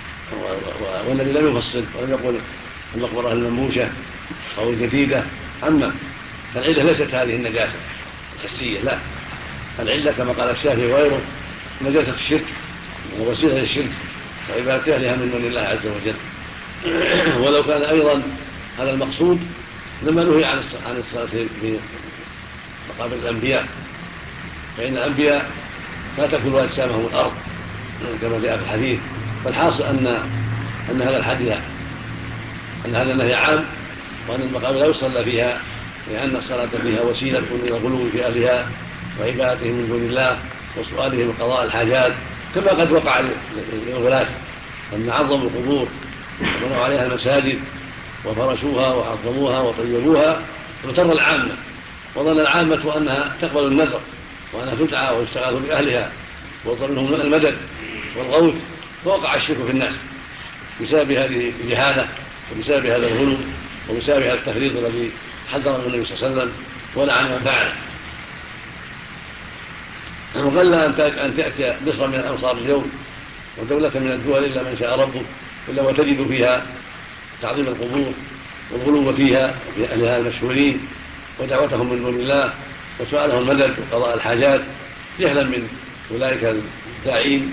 S5: والنبي لم يفصل ولم يقول المقبرة المنبوشة أو الجديدة، أما فالعلة ليست هذه النجاسة الحسية، لا، العلة كما قال الشافعي وغيره نجاسة الشرك ووسيلة للشرك وعبادة أهلها من دون الله عز وجل. ولو كان أيضا هذا المقصود لما نهي عن الصلاة في مقابر الأنبياء، فإن الأنبياء لا تأكل أجسامهم الأرض كما جاء في الحديث. فالحاصل أن هذا الحديث أن هذا النهي عام، وأن المقابر لا يصلى فيها لأن الصلاة فيها وسيلة إلى الغلو في أهلها وعبادتهم من دون الله وسؤالهم قضاء الحاجات، كما قد وقع للغلاة لما عظموا القبور وبنوا عليها المساجد وفرشوها وعظموها وطيبوها واغتر العامة وظن العامة أنها تقبل النذر وأنها تدعى ويستغاث بأهلها وظنهم المدد والغوث، فوقع الشرك في الناس بسبب هذه الجهالة وبسبب هذا الغلو وبسبب هذا التفريط الذي حذره النبي صلى الله عليه وسلم ولعن من فعله. وقل أن تأتي مصر من الأمصار اليوم ودولة من الدول إلا من شاء ربه إلا وتجد فيها تعظيم القبور والغلو فيها وفي أهلها المشهورين ودعوتهم من دون الله وسؤالهم المدد وقضاء الحاجات جهلا من أولئك الداعين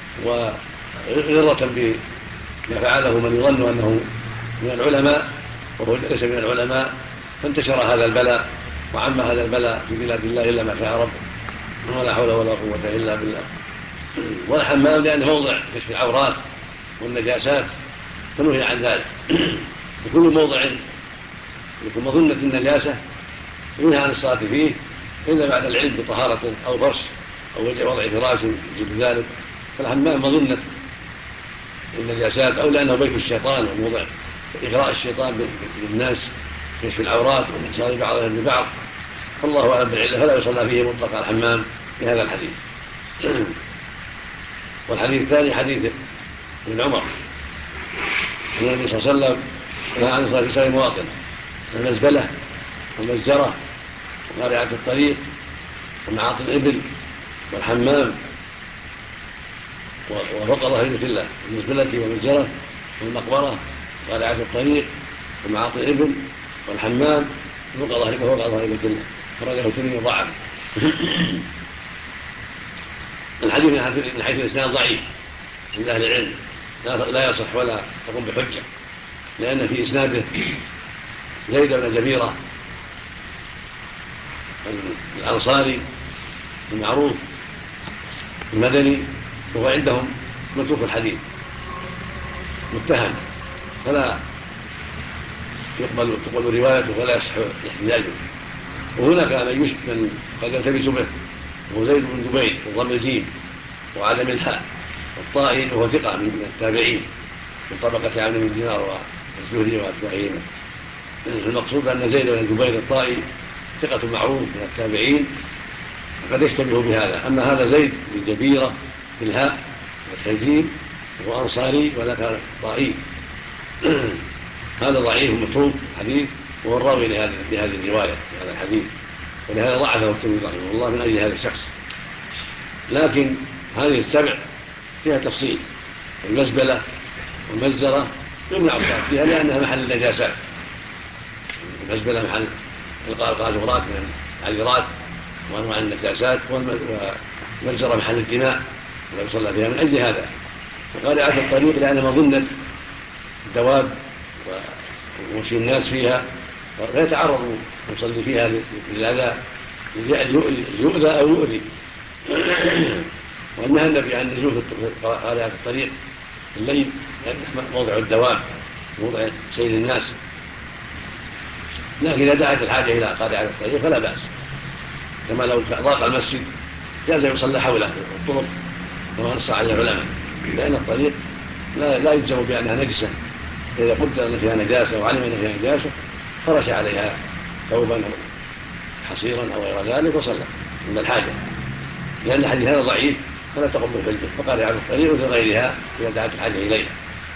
S5: وغرة بما فعله من يظن أنه من العلماء وهو ليس من العلماء، فانتشر هذا البلاء وعم هذا البلاء في بلاد الله إلا ما شاء ربه، ولا حول ولا قوة إلا بالله. والحمام لأنه موضع كشف العورات والنجاسات فنهي عن ذلك. وكل موضع يكون مظنة النجاسة ينهى عن الصلاة فيه إلا بعد العلم بطهارة أو فرش أو وضع فراش يجب ذلك. فالحمام مظنة النجاسات أو لأنه بيت الشيطان وموضع إغراء الشيطان بالناس كشف العورات والاتصال بعضهم ببعض، فالله أعلم بالعلة، فلا يصلى فيه مطلق الحمام في هذا الحديث. والحديث الثاني حديث ابن عمر أن النبي صلى الله عليه وسلم نهى عن الصلاة في سائر المواطن، المزبلة والمجزرة وقارعة الطريق ومعاطي الإبل والحمام وفوق ظهر بيت الله، المزبلة والمجزرة والمقبرة وقارعة الطريق ومعاطي الإبل والحمام فوق ظهر بيت الله، خرجه الترمذي وضعف. الحديث من حيث الإسناد ضعيف عند أهل العلم، لا يصح ولا تقوم بحجة، لأن في إسناده زيد بن جبيرة الأنصاري المعروف المدني، وهو عندهم متروك الحديث متهم، فلا تقبل روايته ولا يصح احتجاجه. وهناك من قد يلتبس به وهو زيد بن جبير وضم الجيم وعدم الحاء والطائي وهو ثقة من التابعين من طبقة عامر بن دينار والزهري وأتباعهما. المقصود أن زيد بن جبير الطائي ثقة معروف من التابعين فقد يشتبه بهذا. أما هذا زيد بن جبيرة بالهاء والتجيم وهو أنصاري ولك طائي هذا ضعيف متروك الحديث وهو الراوي لهذه الرواية هذا الحديث، ولهذا ضعفه الترمذي رحمه الله من أجل هذا الشخص. لكن هذه السبع فيها تفصيل، المزبلة والمجزرة
S1: يمنع الصلاة فيها لأنها محل النجاسات، المزبلة محل إلقاء القاذورات من العذرات وأنواع النجاسات، والمجزرة محل الدماء ولا يصلى فيها من أجل هذا. وقارعة الطريق لأن مظنة الدواب ومشي الناس فيها فيتعرض المصلي فيها للأذى يؤذى أو يؤذي. ونهى النبي عن النزول في قارعة الطريق في الليل لأنه موضع الدواب موضع سير الناس، لكن إذا دعت الحاجة إلى قارعة الطريق فلا بأس، كما لو ضاق المسجد جاز يصلى حوله الطرق كما نص على العلماء، لأن الطريق لا يجزم بأنها نجسة، إذا قدر أن فيها نجاسة وعلم أن فيها نجاسة فرش عليها ثوبا أو حصيرا أو غير ذلك وصلى عند الحاجة، لأن الحديث هذا ضعيف فلا تقوم بالحجة، فقارعة الطريق لغيرها إذا دعت الحاجة إليها.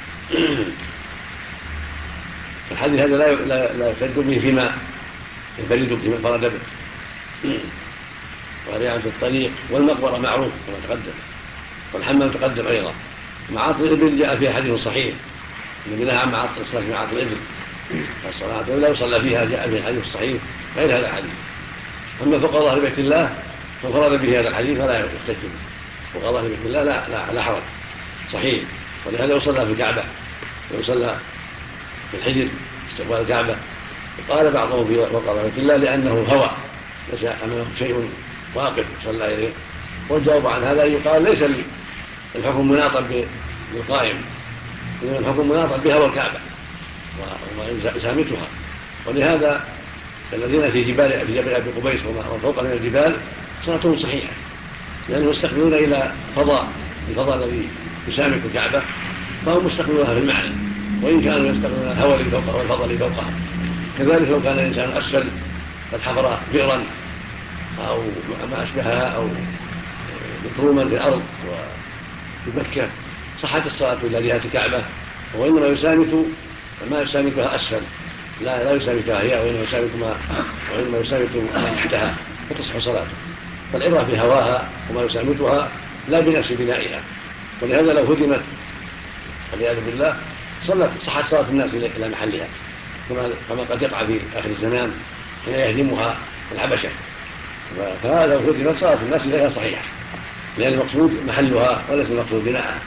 S1: الحديث هذا لا يحتج به فيما ينفرد فيما انفرد به. قارعة الطريق والمقبرة معروف كما تقدم، والحمام تقدم أيضا. معاطي الإبل جاء فيها حديث صحيح النبي نهى عن الصلاة في معاطي الإبل، الصلاة لا يصلى فيها جاء فيه حديث صحيح غير هذا الحديث. أما فوق ظهر بيت الله فانفرد به هذا الحديث فلا يحتج به، فوق ظهر بيت الله لا حرج صحيح. ولهذا يصلى في الكعبة ويصلى في الحجر استقبال الكعبة. وقال بعضهم في فوق ظهر بيت الله لأنه هوى ليس أمامه شيء واقف صلى إليه، والجواب عن هذا يقال ليس الحكم مناطا بالقائم، إنما الحكم مناطا بهوى الكعبة وإسامتها. ولهذا الذين في جبال أبي قبيس ومن فوق من الجبال صلاتهم صحيحة، لأنهم يستقبلون إلى الفضاء الذي يسامك الكعبة، فهم مستقبلونها في المعنى، وإن كانوا يستقبلون الهوى اللي فوقها والفضاء اللي فوقها. كذلك لو كان الإنسان أسفل قد حفر بئرا أو ما أشبهها أو مكروما في الأرض وفي مكة صحت الصلاة إلى جهة الكعبة، وإنما يسامت ما يسامتها أسفل، لا يسامتها هي، وإنما يسامت ما تحتها فتصح صلاته. فالعبرة بهواها وما يسامتها لا بنفس بنائها. ولهذا لو هدمت والعياذ بالله صحت صلاة الناس إلى محلها، كما قد يقع في آخر الزمان حين يهدمها الحبشة، فهذا لو هدمت صلاة الناس إليها صحيحة، لأن المقصود محلها وليس المقصود بناءها.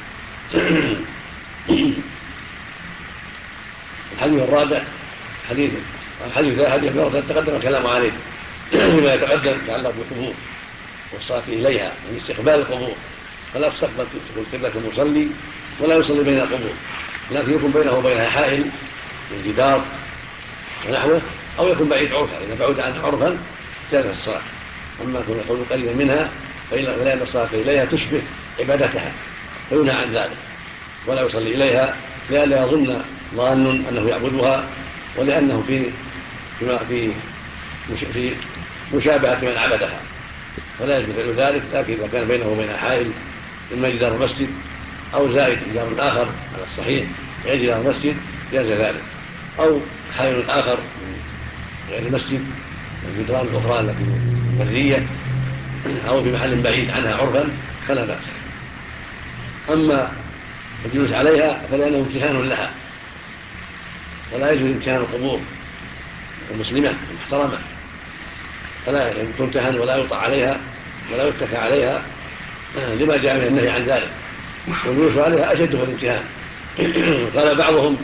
S1: الحديث الرابع الحديث تقدم الكلام عليه فيما يتقدم يتعلق بالقبور والصلاة إليها من استقبال القبور، فلا تستقبل قبلة المصلي ولا يصلي بين القبور، لكن يكون بينه وبينها حائل من جدار ونحوه، أو يكون بعيد عرفا، إذا بعد عنها عرفا جازت الصلاة. أما كون يكون قريبا منها فإن الصلاة إليها تشبه عبادتها فينهى عن ذلك، ولا يصلي إليها لئلا يظن ظان أنه يعبدها، ولأنه في مشابهة من عبدها فلا يجوز ذلك. لكن إذا كان بينه وبين حائل إما جدار المسجد أو زائد جدار آخر على الصحيح غير جدار المسجد جاز ذلك، أو حائل آخر غير المسجد الجدران الأخرى التي برية أو في محل بعيد عنها عرفا فلا بأس. أما الجلوس عليها فلأنه امتهان لها، ولا يجوز امتهان القبور المسلمة المحترمة، فلا تمتهن ولا يطع عليها ولا يتكى عليها لما جاء من النهي عن ذلك، والجلوس عليها أشد في الامتهان. قال بعضهم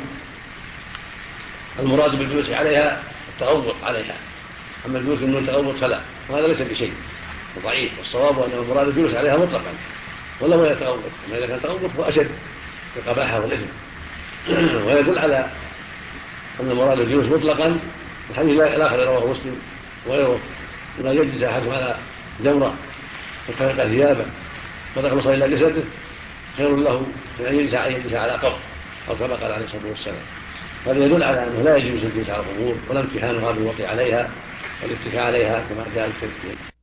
S1: المراد بالجلوس عليها التغوط عليها، أما الجلوس من التغوط فلا، وهذا ليس بشيء ضعيف، والصواب أن المراد الجلوس عليها مطلقا ولا هو يتغوط، أما إذا كان تغوط هو أشد في القباحة والإثم. ويدل على أن المراد الجلوس مطلقا الحديث الآخر رواه مسلم وغيره إذا يجلس أحدهم على جمرة وكفق ثيابه ودخل صلى إلى جسده خير له من أن يجلس على قبر، أو كما قال عليه الصلاة والسلام. هذا يدل على أنه لا يجوز الجلوس على القبور ولا امتحانها بالوقع عليها والاتكاء عليها كما جاء في